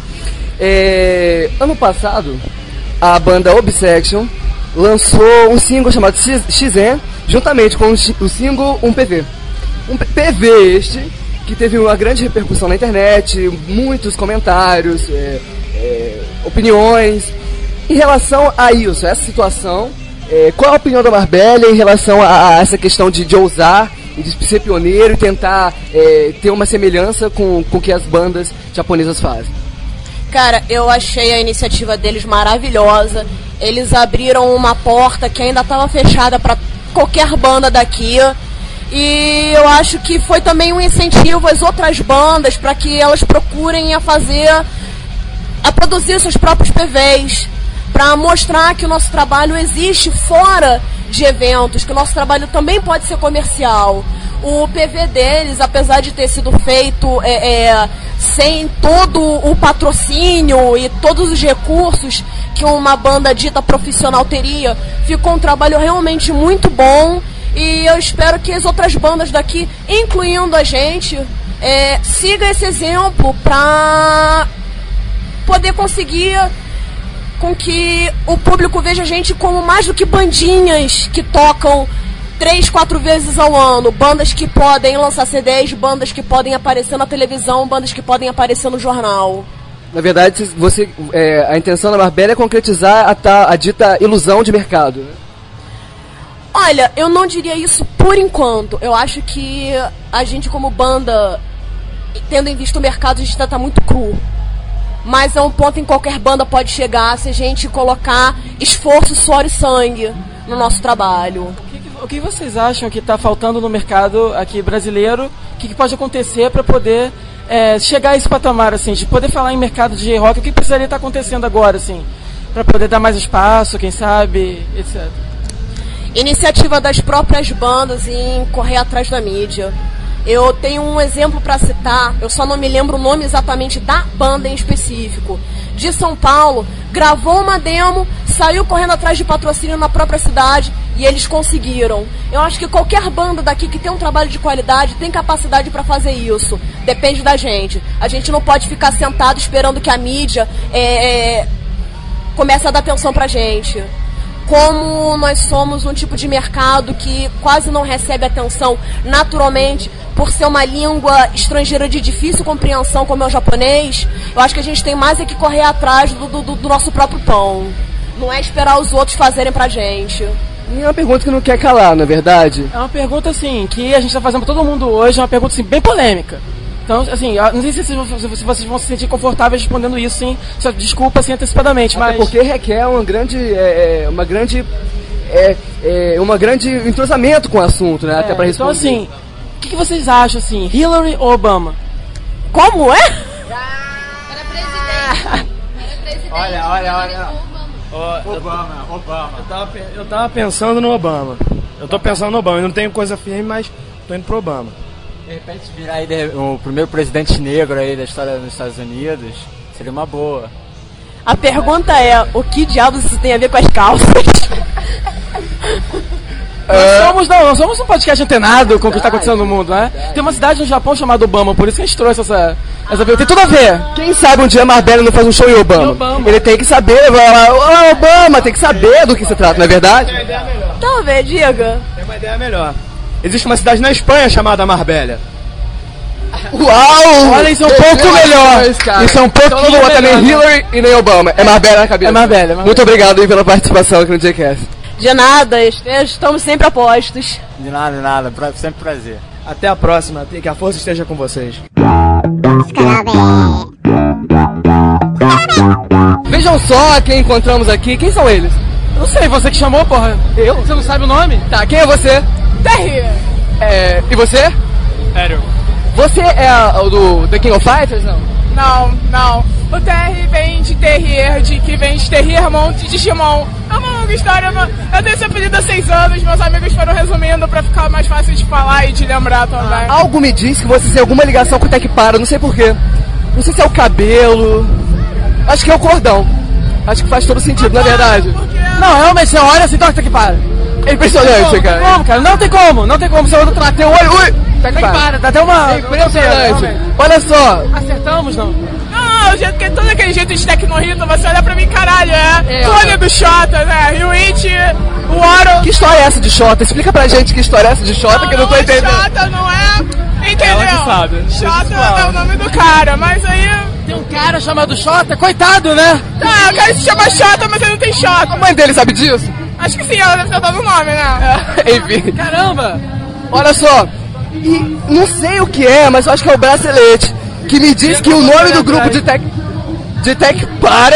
Ano passado, a banda Obsection lançou um single chamado XN, juntamente com o single Um PV. Um PV este, que teve uma grande repercussão na internet, muitos comentários, opiniões. Em relação a isso, a essa situação, qual a opinião da Marbella em relação a essa questão de ousar, de ser pioneiro e tentar ter uma semelhança com o que as bandas japonesas fazem? Cara, eu achei a iniciativa deles maravilhosa. Eles abriram uma porta que ainda estava fechada para qualquer banda daqui. E eu acho que foi também um incentivo às outras bandas para que elas procurem a produzir seus próprios PVs, para mostrar que o nosso trabalho existe fora de eventos, que o nosso trabalho também pode ser comercial. O PV deles, apesar de ter sido feito sem todo o patrocínio e todos os recursos que uma banda dita profissional teria, ficou um trabalho realmente muito bom. E eu espero que as outras bandas daqui, incluindo a gente, sigam esse exemplo para poder conseguir com que o público veja a gente como mais do que bandinhas que tocam 3, 4 vezes ao ano. Bandas que podem lançar CDs, bandas que podem aparecer na televisão, bandas que podem aparecer no jornal. Na verdade, a intenção da Marbella é concretizar a dita ilusão de mercado, né? Olha, eu não diria isso por enquanto. Eu acho que a gente como banda, tendo em vista o mercado, a gente tá muito cru. Mas é um ponto em que qualquer banda pode chegar se a gente colocar esforço, suor e sangue no nosso trabalho. O que vocês acham que está faltando no mercado aqui brasileiro? O que pode acontecer para poder chegar a esse patamar, assim, de poder falar em mercado de J-Rock? O que precisaria estar acontecendo agora, assim, para poder dar mais espaço, quem sabe, etc. Iniciativa das próprias bandas em correr atrás da mídia. Eu tenho um exemplo para citar, eu só não me lembro o nome exatamente da banda em específico. De São Paulo, gravou uma demo, saiu correndo atrás de patrocínio na própria cidade e eles conseguiram. Eu acho que qualquer banda daqui que tem um trabalho de qualidade tem capacidade para fazer isso. Depende da gente. A gente não pode ficar sentado esperando que a mídia comece a dar atenção pra gente. Como nós somos um tipo de mercado que quase não recebe atenção naturalmente por ser uma língua estrangeira de difícil compreensão, como é o japonês, eu acho que a gente tem mais é que correr atrás do nosso próprio pão. Não é esperar os outros fazerem pra gente. E é uma pergunta que não quer calar, não é verdade? É uma pergunta, assim, que a gente tá fazendo pra todo mundo hoje, é uma pergunta, assim, bem polêmica. Então, assim, não sei se vocês vão se sentir confortáveis respondendo isso, sim. Só desculpa, assim, antecipadamente, mas... Até porque requer um grande entrosamento com o assunto, né? Até pra responder. Então, assim, o que vocês acham, assim, Hillary ou Obama? Como é? Era presidente. Olha. Obama. Eu tava pensando no Obama. Eu tô pensando no Obama. Eu não tenho coisa firme, mas tô indo pro Obama. De repente virar aí o primeiro presidente negro aí da história dos Estados Unidos seria uma boa. A pergunta é, o que diabos isso tem a ver com as calças? Nós somos um podcast antenado com o que está acontecendo no mundo, né? Tem uma cidade no Japão chamada Obama, por isso que a gente trouxe essa tem tudo a ver. Quem sabe um dia a Marbella não faz um show em Obama? Ele tem que saber, Obama, tem que saber do que se trata, não é verdade? Talvez, diga. Tem uma ideia melhor. Existe uma cidade na Espanha chamada Marbella. Uau! Olha, isso é um pouco melhor. Isso é um pouquinho melhor. Não vou botar nem Hillary e nem Obama. É Marbella na cabeça. É Marbella. Muito obrigado aí pela participação aqui no J-Cast. De nada, estamos sempre a postos. De nada, sempre prazer. Até a próxima, que a força esteja com vocês. Vejam só quem encontramos aqui. Quem são eles? Não sei, você que chamou, porra. Eu? Você não sabe o nome? Tá, quem é você? Terry. E você? Sério. Você é o do The King of Fighters, não? Não. O TR vem de Terrier, que vem de Terriermon, de Digimon. É uma longa história, eu tenho esse apelido há 6 anos, meus amigos foram resumindo pra ficar mais fácil de falar e de lembrar também. Algo me diz que você tem alguma ligação com o Tecpara, não sei porquê. Não sei se é o cabelo, acho que é o cordão. Acho que faz todo sentido, na verdade. Não, realmente, você olha assim, toca Tecpara. É impressionante, cara. Não tem como, cara, não tem como, você olha do lado, tem o olho, ui, Tecpara, dá até uma... É impressionante. Olha só. Acertamos, não? Não, o jeito que todo aquele jeito de Tecnorrito, você olha pra mim, caralho, clone do Xota, né? Ryuichi, o Oro. Que história é essa de Xota? Explica pra gente que história é essa de Xota, que eu não tô entendendo. Xota não é, entendeu? Ela que sabe. Xota é o nome do cara, mas aí... Tem um cara chamado Xota, coitado, né? Tá, o cara se chama Xota, mas ele não tem Xota. A mãe dele sabe disso? Acho que sim, ela deve ter dado o nome, né? Enfim. Caramba! Olha só, e não sei o que é, mas eu acho que é o bracelete, que me diz que o nome do grupo de Tecpara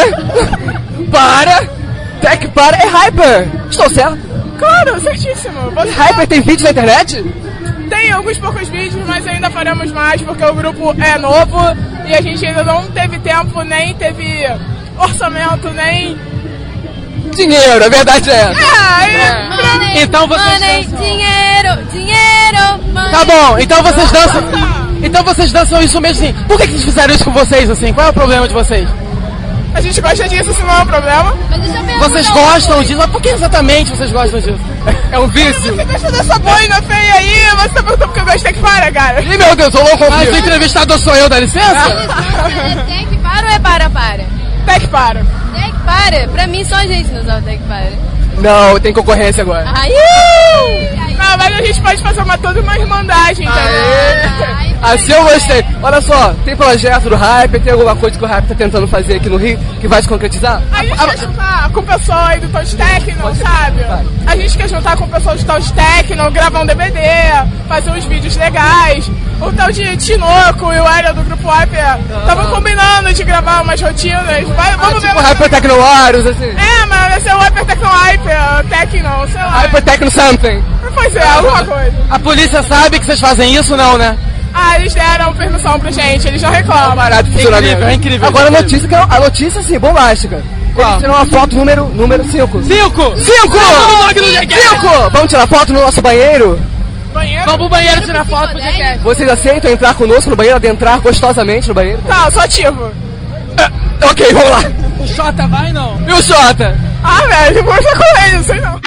Tecpara é Hyper. Estou certo? Claro, certíssimo. Hyper tem vídeo na internet? Tem alguns poucos vídeos, mas ainda faremos mais, porque o grupo é novo e a gente ainda não teve tempo, nem teve orçamento, nem... dinheiro, a verdade é essa. Money, então vocês dançam... dinheiro, money. Tá bom, então vocês dançam isso mesmo assim. Por que eles fizeram isso com vocês assim? Qual é o problema de vocês? A gente gosta disso, isso não é um problema. Vocês gostam disso? Mas por que exatamente vocês gostam disso? É um vício. Você gosta dessa boina feia aí? Você tá perguntando porque eu gosto de Tecpara, cara? Ih, meu Deus, eu não confio. Mas o entrevistador sou eu, dá licença? É Tecpara ou é para? Tecpara. Tecpara? Pra mim só a gente não sabe Tecpara. Não, tem concorrência agora. Não, mas a gente pode fazer toda uma irmandagem também. Assim eu gostei. Olha só, tem projeto do Hyper, tem alguma coisa que o Hyper tá tentando fazer aqui no Rio que vai se concretizar? A gente quer juntar com o pessoal aí do Toast Techno, sabe? A gente quer juntar com o pessoal do Toast Techno, gravar um DVD, fazer uns vídeos legais. O tal de Tinoco e o Ariel do Grupo Hyper estavam combinando de gravar umas rotinas. Vamos ver. Tipo Hyper Techno Warriors, assim. Mas vai ser o Hyper Techno Hyper, Techno, sei lá. Hyper Techno something. Pois é, alguma coisa. A polícia sabe que vocês fazem isso, não, né? Eles deram permissão pra gente, eles não reclamam. Barato de funcionamento. É incrível. Agora a notícia assim, bombástica. Eles tiram uma foto número 5. 5! Vamos tirar foto no nosso banheiro? Vamos pro banheiro tirar foto pro GCast. Vocês aceitam entrar conosco no banheiro, adentrar gostosamente no banheiro? Tá, só ativo. Ok, vamos lá. O Xota vai, não? E o Xota? Velho, vou ficar com ele, não sei não.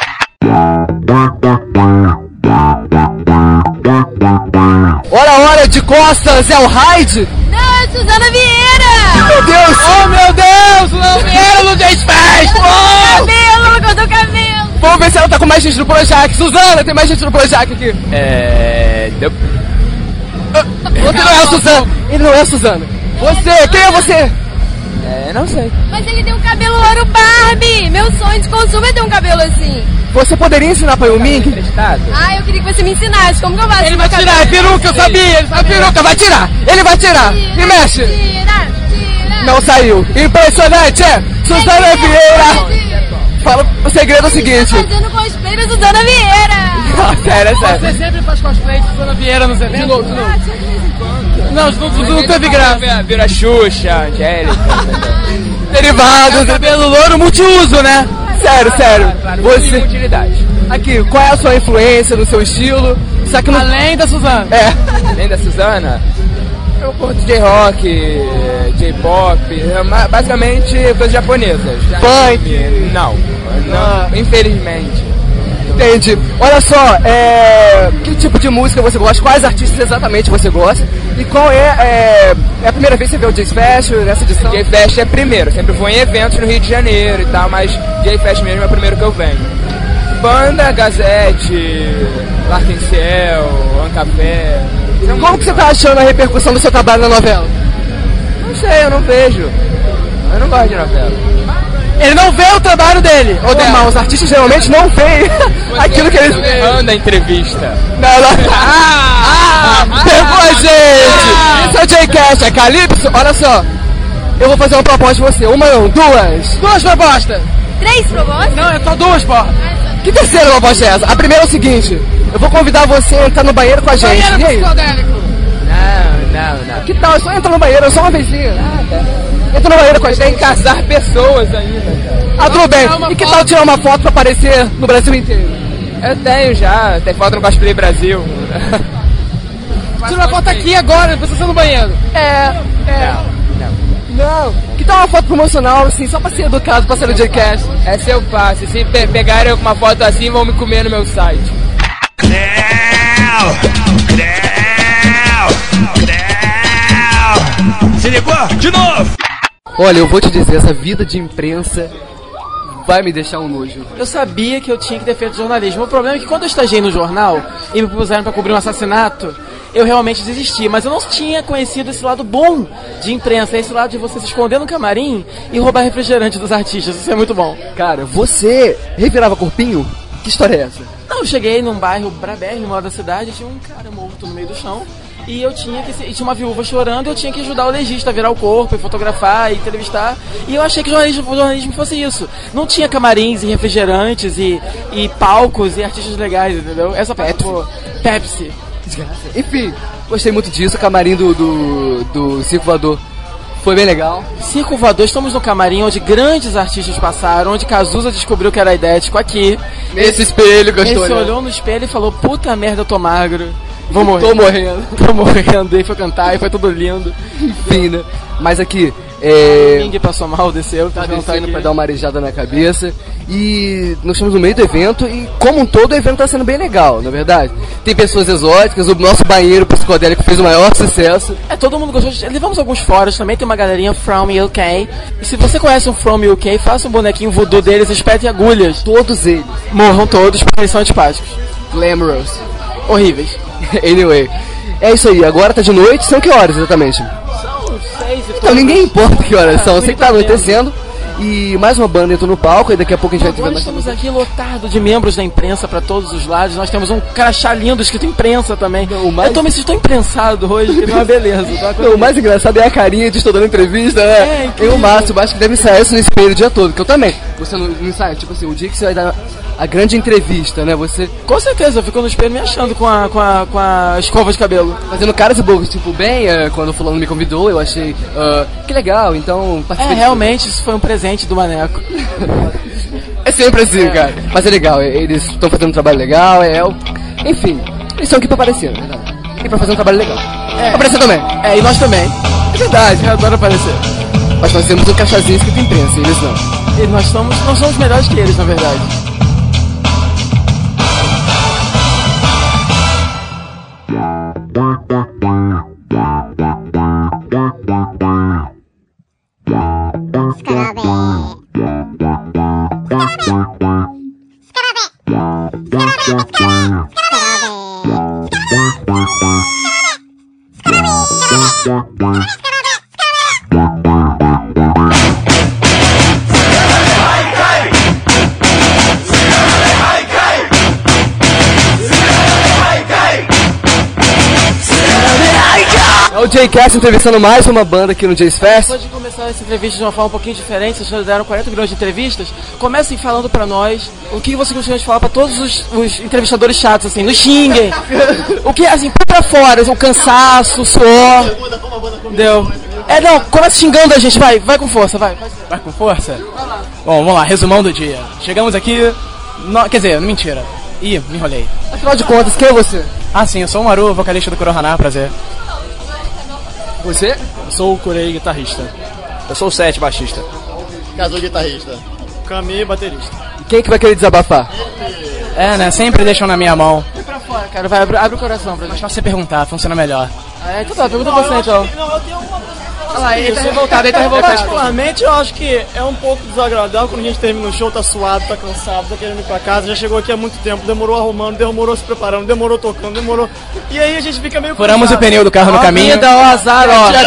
Olha, de costas, é o Hyde? Não, é Suzana Vieira! Meu Deus! Oh, meu Deus! Suzana Vieira no Jazz Fest! Cabelo, cortou o cabelo! Vamos ver se ela tá com mais gente no Projac. Suzana, tem mais gente no Projac aqui. Deu... Você não é a Suzana. Ele não é a Suzana. Você, quem é você? Não sei. Mas ele tem um cabelo ouro Barbie! Meu sonho de consumo é ter um cabelo assim. Você poderia ensinar pra eu Ming? Eu queria que você me ensinasse. Como que eu faço? Ele vai tirar, é peruca, eu sabia. A peruca vai tirar. Ele vai tirar. Me mexe. Tira. Não saiu. Impressionante. Suzana Vieira. Fala, o segredo é o seguinte. Eu tô fazendo cosplay da Suzana Vieira. Sério. Você sempre faz cosplay de Suzana Vieira nos eventos? De novo. Não teve graça. Vira Xuxa, Angélica. Derivados. Cabelo louro multiuso, né? Sério. Você... utilidade. Aqui, qual é a sua influência no seu estilo? Além da Suzana. Além da Suzana, eu curto J-Rock, J-Pop, basicamente coisas japonesas. Punk? Não, infelizmente. Entendi. Olha só, que tipo de música você gosta? Quais artistas exatamente você gosta? E qual é a primeira vez que você vê o Jazz Fest nessa edição? Jazz Fest é primeiro, sempre vou em eventos no Rio de Janeiro e tal, mas Jazz Fest mesmo é o primeiro que eu venho. Banda, Gazette, Larkencel, Ancafé. Como que você tá achando a repercussão do seu trabalho na novela? Não sei, eu não vejo. Eu não gosto de novela. Ele não vê o trabalho dele. Ou normal, os artistas geralmente não veem aquilo que eles veem. Manda entrevista. Pegou a gente! Esse é o J-Cast, é Calypso. Olha só, eu vou fazer uma proposta pra você. Uma não, duas. Duas propostas. 3 propostas? Não, é só 2, porra. Que terceira proposta é essa? A primeira é o seguinte, eu vou convidar você a entrar no banheiro com a gente. Banheiro E aí? Não. Que tal? É só entrar no banheiro, é só uma vezinha. Entra no banheiro com a gente. Tem que casar pessoas ainda, cara. Ah, tudo bem. E que tal tirar uma foto pra aparecer no Brasil inteiro? Eu tenho já, tem foto no Cosplay Brasil. Tira uma foto aqui agora, depois você no banheiro. Não. Que tal uma foto promocional, assim, só pra ser educado, pra ser no Jcast? Essa eu faço. Se pegarem uma foto assim, vão me comer no meu site. Se ligou? De novo! Olha, eu vou te dizer, essa vida de imprensa vai me deixar um nojo. Eu sabia que eu tinha que ter feito jornalismo. O problema é que quando eu estagiei no jornal e me puseram pra cobrir um assassinato, eu realmente desisti. Mas eu não tinha conhecido esse lado bom de imprensa, esse lado de você se esconder no camarim e roubar refrigerante dos artistas. Isso é muito bom. Cara, você revirava corpinho? Que história é essa? Não, eu cheguei num bairro brabérrimo lá da cidade, tinha um cara morto no meio do chão. E eu tinha tinha uma viúva chorando e eu tinha que ajudar o legista a virar o corpo e fotografar e entrevistar. E eu achei que o jornalismo fosse isso. Não tinha camarins e refrigerantes e palcos e artistas legais, entendeu? Essa parte Pepsi. Enfim, gostei muito disso. O camarim do Circo Voador foi bem legal. Circo Voador, estamos no camarim onde grandes artistas passaram, onde Cazuza descobriu que era idético aqui. Nesse espelho que eu estou olhando. Ele olhou no espelho e falou, puta merda, eu tô magro. Vou morrer. Tô morrendo. E foi cantar, e foi tudo lindo. Enfim, né? Mas aqui, Ninguém passou mal, desceu. Tá descendo pra dar uma arejada na cabeça. E nós estamos no meio do evento. E como um todo, o evento tá sendo bem legal, na verdade. Tem pessoas exóticas. O nosso banheiro psicodélico fez o maior sucesso. Todo mundo gostou. Levamos alguns fóruns também. Tem uma galerinha From UK. E se você conhece um From UK, faça um bonequinho voodoo deles, espete agulhas. Todos eles. Morram todos, porque eles são antipáticos. Glamorous. Horríveis. Anyway, é isso aí. Agora tá de noite. São que horas exatamente? São 6 e Então ninguém importa que horas são. Eu sei que tá anoitecendo. E mais uma banda entrou no palco. E daqui a pouco a gente vai ter mais. Estamos aqui lotado de membros da imprensa pra todos os lados. Nós temos um crachá lindo escrito imprensa também. Não, eu tô me sentindo imprensado hoje, que é uma beleza. Não, o mais engraçado é a carinha de estou dando entrevista, né? Eu, Márcio, acho que deve ensaiar isso no espelho o dia todo. Que eu também. Você não ensaia, tipo assim, o dia que você vai dar a grande entrevista, né? Você... Com certeza, eu fico no espelho me achando com a escova de cabelo. Fazendo caras e bocas, tipo, bem, quando o fulano me convidou, eu achei, que legal, então... realmente, isso foi um presente do Maneco. É sempre assim, cara. Mas é legal, eles estão fazendo um trabalho legal, enfim, eles estão aqui pra aparecer, na verdade. E pra fazer um trabalho legal. Pra aparecer também. E nós também. É verdade. Eu adoro aparecer. Mas nós temos um cachazinho escrito imprensa, eles não. E nós somos melhores que eles, na verdade. É o Jcast entrevistando mais uma banda aqui no Jazz Fest. Depois de começar essa entrevista de uma forma um pouquinho diferente, vocês já deram 40 milhões de entrevistas, comecem falando pra nós o que vocês gostariam de falar pra todos os entrevistadores chatos, assim, nos xinguem. O que, assim, pra fora, o cansaço, o suor. Deu. Não, começa xingando a gente, vai com força, vai. Vai com força? Bom, vamos lá, resumão do dia. Chegamos aqui, quer dizer, mentira. Ih, me enrolei. Afinal de contas, quem é você? Ah, sim, eu sou o Maru, vocalista do Kurohana, prazer. Você? Eu sou o Kurei, guitarrista. Eu sou o Sete, baixista. Kazu, guitarrista. Kami, baterista. E quem que vai querer desabafar? Né, sempre deixam na minha mão. Vai pra fora, cara, vai, abre o coração pra gente. Mas pra você perguntar, funciona melhor. Então tá, pergunta você então. Não, eu tenho uma coisa. Olha lá, ele tá revoltado. Particularmente, eu acho que é um pouco desagradável quando a gente termina o show, tá suado, tá cansado, tá querendo ir pra casa, já chegou aqui há muito tempo, demorou arrumando, demorou se preparando, demorou tocando, demorou. E aí a gente fica meio furamos o pneu do carro no caminho. Vida, o azar,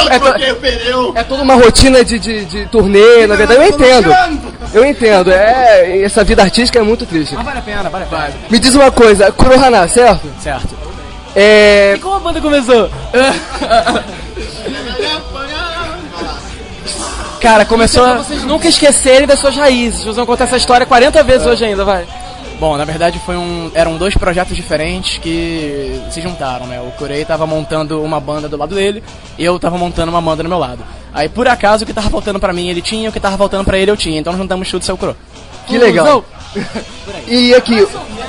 É toda uma rotina de turnê, na verdade, eu entendo. Essa vida artística é muito triste. Mas vale a pena. Me diz uma coisa, Kurohana, certo? Certo. E como a banda começou? Cara, começou... Pra vocês nunca esquecerem das suas raízes. Vocês vão contar essa história 40 vezes hoje ainda, vai. Bom, na verdade eram dois projetos diferentes que se juntaram, né? O Kurei tava montando uma banda do lado dele e eu tava montando uma banda do meu lado. Aí, por acaso, o que tava faltando pra mim ele tinha, o que tava faltando pra ele eu tinha. Então nós juntamos tudo e saiu o Kuro. Que legal. E aqui...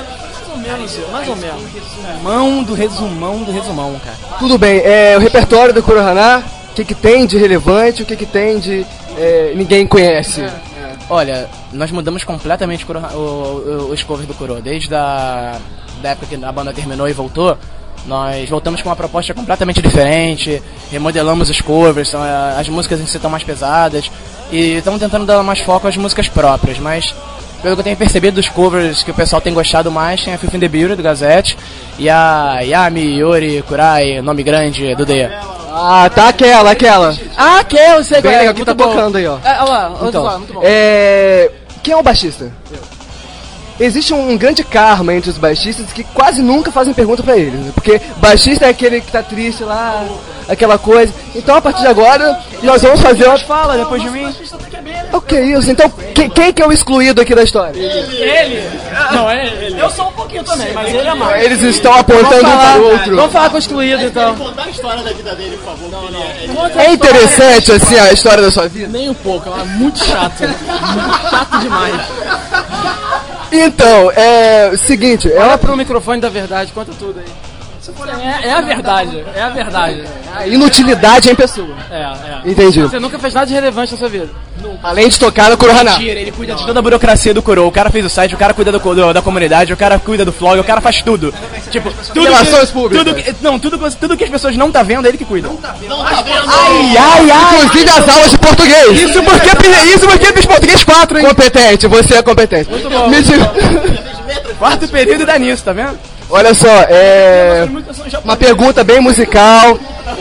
Mais ou menos. Resumão do resumão, cara. Tudo bem, o repertório do Kurohana, o que tem de relevante, o que tem de ninguém conhece? Olha, nós mudamos completamente os covers do Kuro. Desde da época que a banda terminou e voltou, nós voltamos com uma proposta completamente diferente, remodelamos os covers, as músicas em si estão mais pesadas, e estamos tentando dar mais foco às músicas próprias, mas pelo que eu tenho percebido dos covers que o pessoal tem gostado mais, tem a Filth in the Beauty do Gazette, e a Yami, Yori, Kurai, Nome Grande, do D. Ah, tá, aquela. Ah, aquela, eu sei bem qual é. Legal, que tá tocando aí, ó. Olha lá, então, muito bom. Quem é o baixista? Existe um grande karma entre os baixistas que quase nunca fazem pergunta pra eles, né? Porque baixista é aquele que tá triste lá, aquela coisa. Então, a partir de agora, nós vamos fazer uma... Fala depois de mim. O que é isso? Então, quem que é o excluído aqui da história? Ele? Não, é ele. Eu sou um pouquinho também, mas ele é mais. Eles estão apontando um para o outro. Vamos falar com o excluído, então. Contar a história da vida dele, por favor. É interessante, assim, a história da sua vida? Nem um pouco, ela é muito chato. Chato demais. Então, seguinte... Olha pro microfone da verdade, conta tudo aí. É a verdade. A inutilidade em pessoa. Entendi. Você nunca fez nada de relevante na sua vida. Além de tocar no Kurohana. Mentira, ele cuida de toda a burocracia do Kuro. O cara fez o site, o cara cuida da comunidade, o cara cuida do vlog, o cara faz tudo. Tipo, tudo relações públicas. Tudo que as pessoas não tá vendo, é ele que cuida. Não tá vendo. Ai. Inclusive as aulas de português. Isso porque fiz português 4, hein? Competente, você é competente. Muito bom. Quarto período dá nisso, tá vendo? Olha só, uma pergunta bem musical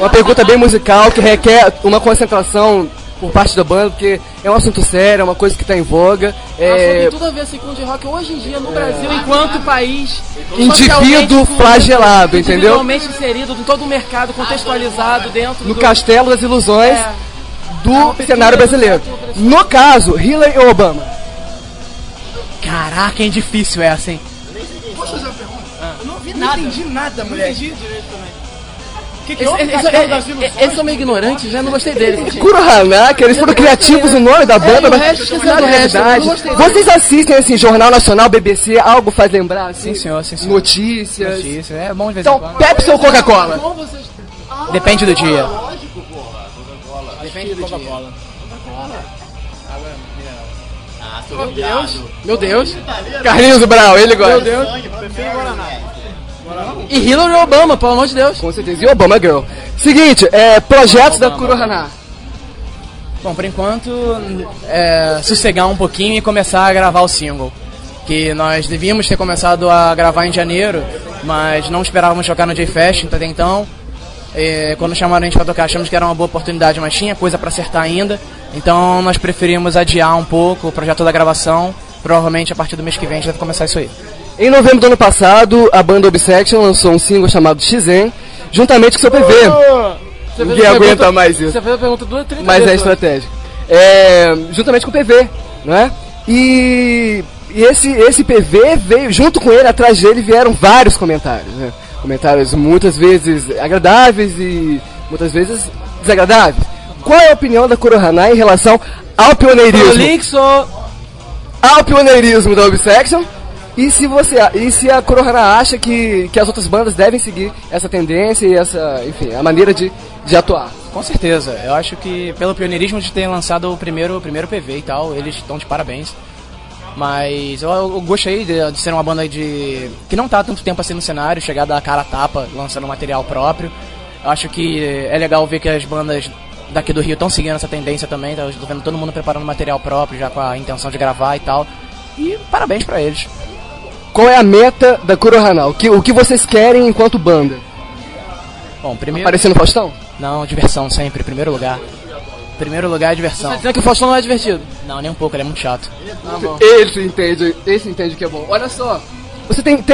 que requer uma concentração por parte da banda, porque é um assunto sério, é uma coisa que está em voga. Tem tudo a ver assim, com o rock hoje em dia no Brasil, enquanto país indivíduo flagelado, entendeu? Individualmente inserido em todo o mercado, contextualizado dentro no castelo das ilusões do cenário brasileiro. No caso, Hillary ou Obama? Caraca, é difícil essa, hein? Posso fazer uma pergunta? Eu não vi nada. Não entendi nada, mulher. Não entendi direito também. Eles são meio ignorantes, já não gostei deles. Kurohana, que eles foram criativos no nome da banda, mas na realidade. Vocês assistem assim, Jornal Nacional, BBC, algo faz lembrar assim? Sim, senhor. Notícias. É bom de vez em quando. Então, Pepsi ou Coca-Cola? Depende do dia. Depende do Coca-Cola. Meu Deus. Carlinhos Brau, ele gosta. Meu Deus. E Hillary Obama, pelo amor de Deus. Com certeza. E Obama Girl. Seguinte, projetos da Kurohana. Bom, por enquanto, sossegar um pouquinho e começar a gravar o single. Que nós devíamos ter começado a gravar em janeiro, mas não esperávamos tocar no J-Fest até então. Quando chamaram a gente pra tocar, achamos que era uma boa oportunidade, mas tinha coisa pra acertar ainda. Então nós preferimos adiar um pouco o projeto da gravação. Provavelmente a partir do mês que vem a gente deve começar isso aí. Em novembro do ano passado, a banda Obsection lançou um single chamado XN, juntamente com seu PV. Ninguém aguenta mais isso. Você fez a pergunta 30 mas é estratégico. Juntamente com o PV, não é? E esse PV veio, junto com ele, atrás dele vieram vários comentários, né? Comentários muitas vezes agradáveis e muitas vezes desagradáveis. Qual é a opinião da Kurohana em relação ao pioneirismo? Ao pioneirismo da Obsection? E se a Kurohana acha que as outras bandas devem seguir essa tendência e a maneira de atuar? Com certeza. Eu acho que pelo pioneirismo de ter lançado o primeiro PV e tal, eles estão de parabéns. Mas eu gostei de ser uma banda que não tá há tanto tempo assim no cenário, chegar da cara a tapa, lançando material próprio. Eu acho que é legal ver que as bandas daqui do Rio estão seguindo essa tendência também. Tá vendo todo mundo preparando material próprio, já com a intenção de gravar e tal. E parabéns pra eles. Qual é a meta da Kurohana? O que vocês querem enquanto banda? Bom, primeiro... Aparecer no Faustão? Não, diversão sempre, primeiro lugar. Primeiro lugar é diversão. Você tá dizendo que o Faustão não é divertido? Não, nem um pouco, ele é muito chato. Ah, bom. Esse entende que é bom. Olha só, você tem...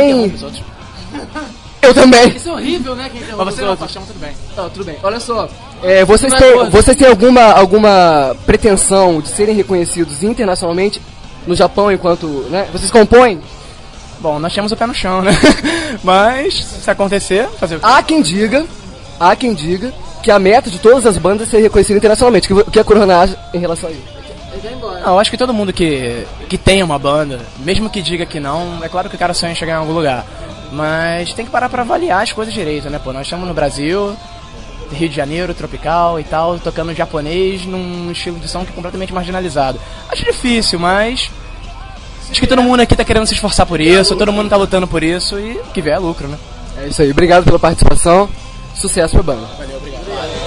Eu também. Isso é horrível, né? Mas você não, Faustão, tudo bem. Tá, tudo bem. Olha só, vocês têm alguma pretensão de serem reconhecidos internacionalmente no Japão enquanto, né? Vocês compõem Bom, nós temos o pé no chão, né? Mas, se acontecer, fazer o quê? Há quem diga que a meta de todas as bandas é ser reconhecida internacionalmente. O que a Corona acha em relação a isso? Não, eu acho que todo mundo que tem uma banda, mesmo que diga que não, é claro que o cara sonha em chegar em algum lugar. Mas tem que parar pra avaliar as coisas direito, né? Pô, nós estamos no Brasil, Rio de Janeiro, tropical e tal, tocando japonês num estilo de som que é completamente marginalizado. Acho difícil, mas acho que todo mundo aqui tá querendo se esforçar por isso, todo mundo tá lutando por isso e o que vier é lucro, né? É isso aí, obrigado pela participação, sucesso pra banda. Valeu, obrigado.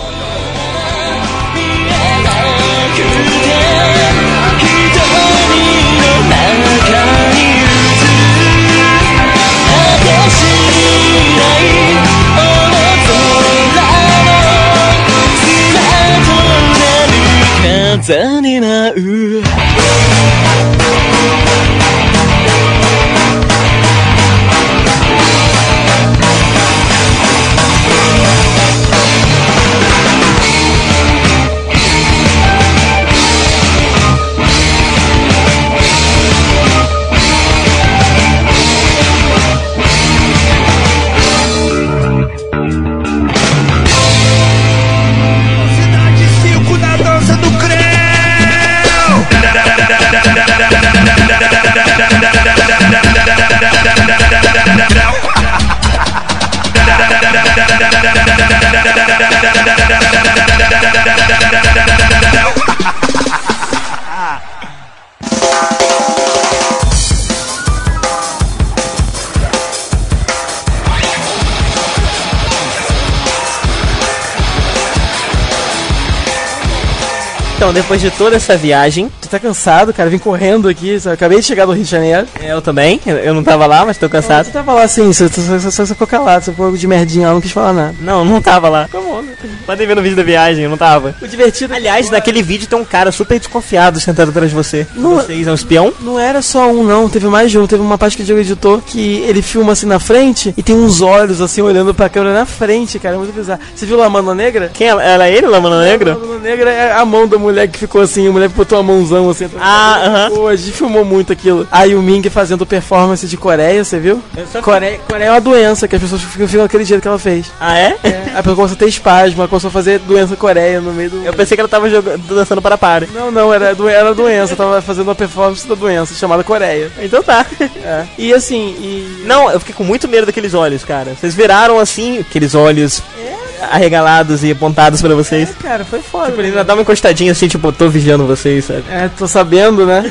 Então, depois de toda essa viagem... Tu tá cansado, cara? Vim correndo aqui, sabe? Acabei de chegar do Rio de Janeiro. Eu também, eu não tava lá, mas tô cansado. Você tava lá sim, você ficou calado, você ficou de merdinha lá, não quis falar nada. Não tava lá. Podem ver no vídeo da viagem, eu não tava. O divertido... Aliás, naquele vídeo tem um cara super desconfiado sentado atrás de você. Vocês é um espião? Não era só um, não. Teve mais de um. Teve uma parte que o Diego editou que ele filma assim na frente e tem uns olhos assim olhando pra câmera na frente, cara. É muito bizarro. Você viu La Mano Negra? Quem era ele, La Mano Negra? La Mano Negra é a mão da mulher que ficou assim. A mulher botou a mãozão assim. Pô, a gente filmou muito aquilo. Aí o Ming fazendo performance de Coreia, você viu? Coreia é uma doença que as pessoas ficam daquele jeito que ela fez. Ah, é? A pessoa começou a ter espasmo, ela começou a fazer doença Coreia no meio do... Eu pensei que ela tava dançando para pare. Não, era doença. Tava fazendo uma performance da doença chamada Coreia. Então tá. É. E assim, Não, eu fiquei com muito medo daqueles olhos, cara. Vocês viraram assim, aqueles olhos... arregalados e apontados pra vocês. Cara, foi foda. Tipo, ele ainda dá uma encostadinha assim, tipo, tô vigiando vocês, sabe? Tô sabendo, né?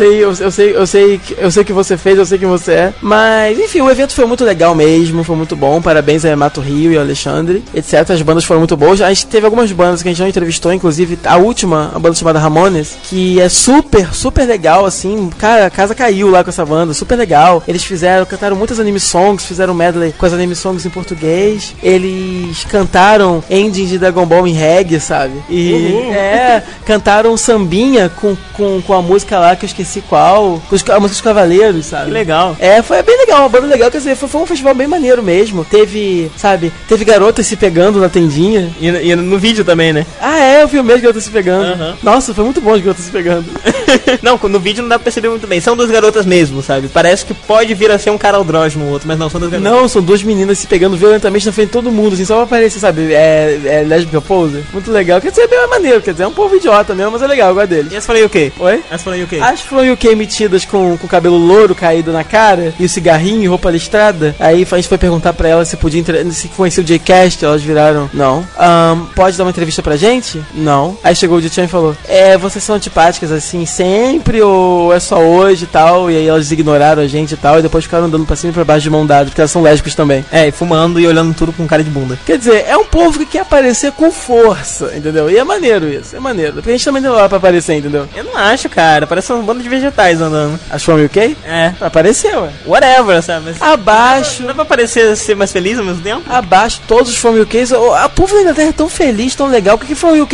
Eu sei que você fez, eu sei que você é. Mas, enfim, o evento foi muito legal mesmo, foi muito bom. Parabéns a Mato Rio e ao Alexandre, etc. As bandas foram muito boas. A gente teve algumas bandas que a gente não entrevistou, inclusive a última, a banda chamada Ramones, que é super, super legal, assim. Cara, a casa caiu lá com essa banda, super legal. Eles cantaram muitas anime songs, fizeram medley com as anime songs em português. Eles cantaram endings de Dragon Ball em reggae, sabe? E cantaram sambinha com a música lá que eu esqueci qual, a música dos Cavaleiros, sabe? Que legal. Foi bem legal, uma banda legal, quer dizer, foi um festival bem maneiro mesmo. Teve garotas se pegando na tendinha. E no vídeo também, né? Eu filmei as garotas se pegando. Nossa, foi muito bom as garotas se pegando. Não, no vídeo não dá pra perceber muito bem. São duas garotas mesmo, sabe? Parece que pode vir a ser um cara aldrógeno o outro, mas não, são duas garotas. Não, são duas meninas se pegando violentamente na frente de todo mundo, assim, só pra aparecer, sabe? É lésbica pose. Muito legal. Quer dizer, é bem maneiro, quer dizer, é um povo idiota mesmo, mas é legal, eu gosto deles. E as foram UK? Oi? As foram UK? As foram UK metidas com cabelo louro caído na cara e o cigarrinho e roupa listrada. Aí a gente foi perguntar pra elas se podia se conhecia o J-Cast, elas viraram, não. Pode dar uma entrevista pra gente? Não. Aí chegou o J-Chan e falou, vocês são antipáticas assim, sempre ou é só hoje e tal? E aí elas ignoraram a gente e tal, e depois ficaram andando pra cima e pra baixo de mão dada, porque elas são lésbicas também. E fumando e olhando tudo com cara de bunda. Quer dizer, é um povo que quer aparecer com força, entendeu? E é maneiro isso, é maneiro. Porque a gente também deu lá pra aparecer, entendeu? Eu não acho, cara, parece uma banda de vegetais andando. As From UK? Apareceu, Whatever, sabe? Abaixo. Não é pra parecer ser mais feliz ao mesmo tempo? Abaixo, todos os From UK. A povo da Inglaterra é tão feliz, tão legal. O que From UK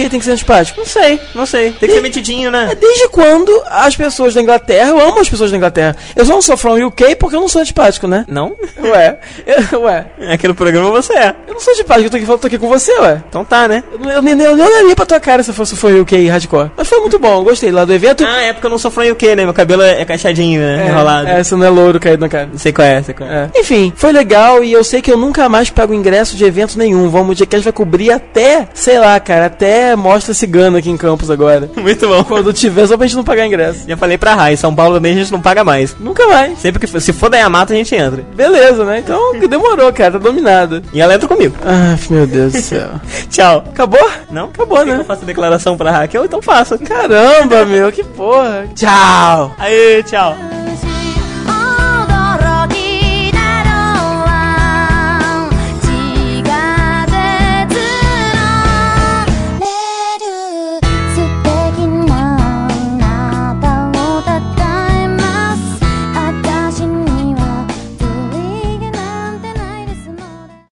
que tem que ser antipático? Não sei. Tem que ser metidinho, né? Desde quando as pessoas da Inglaterra, eu amo as pessoas da Inglaterra. Eu só não sou from UK porque eu não sou antipático, né? Não? Ué. Aqui no programa você é. Eu não sou antipático, eu tô aqui com você, ué. Então tá, né? Eu nem olharia pra tua cara se eu fosse from UK hardcore. Mas foi muito bom, gostei lá do evento. Ah, é porque eu não sou from UK, né? Meu cabelo é cacheadinho, né? Enrolado. Você não é louro caído na cara. Sei qual é. Enfim, foi legal e eu sei que eu nunca mais pego ingresso de evento nenhum. O Diacast vai cobrir até, sei lá, cara, até Mostra Cigana aqui em Campos agora. Muito bom. Quando tiver, só pra gente não pagar ingresso. Já falei pra Rai, São Paulo também a gente não paga mais. Nunca mais. Sempre que se for da Yamato a gente entra. Beleza, né? Então demorou, cara, tá dominado. E ela entra comigo. Ah, meu Deus do céu. Tchau. Acabou? Não? Acabou, né? Eu faço a declaração pra Raquel, então faço. Caramba, meu, que porra. Tchau. Aê, tchau.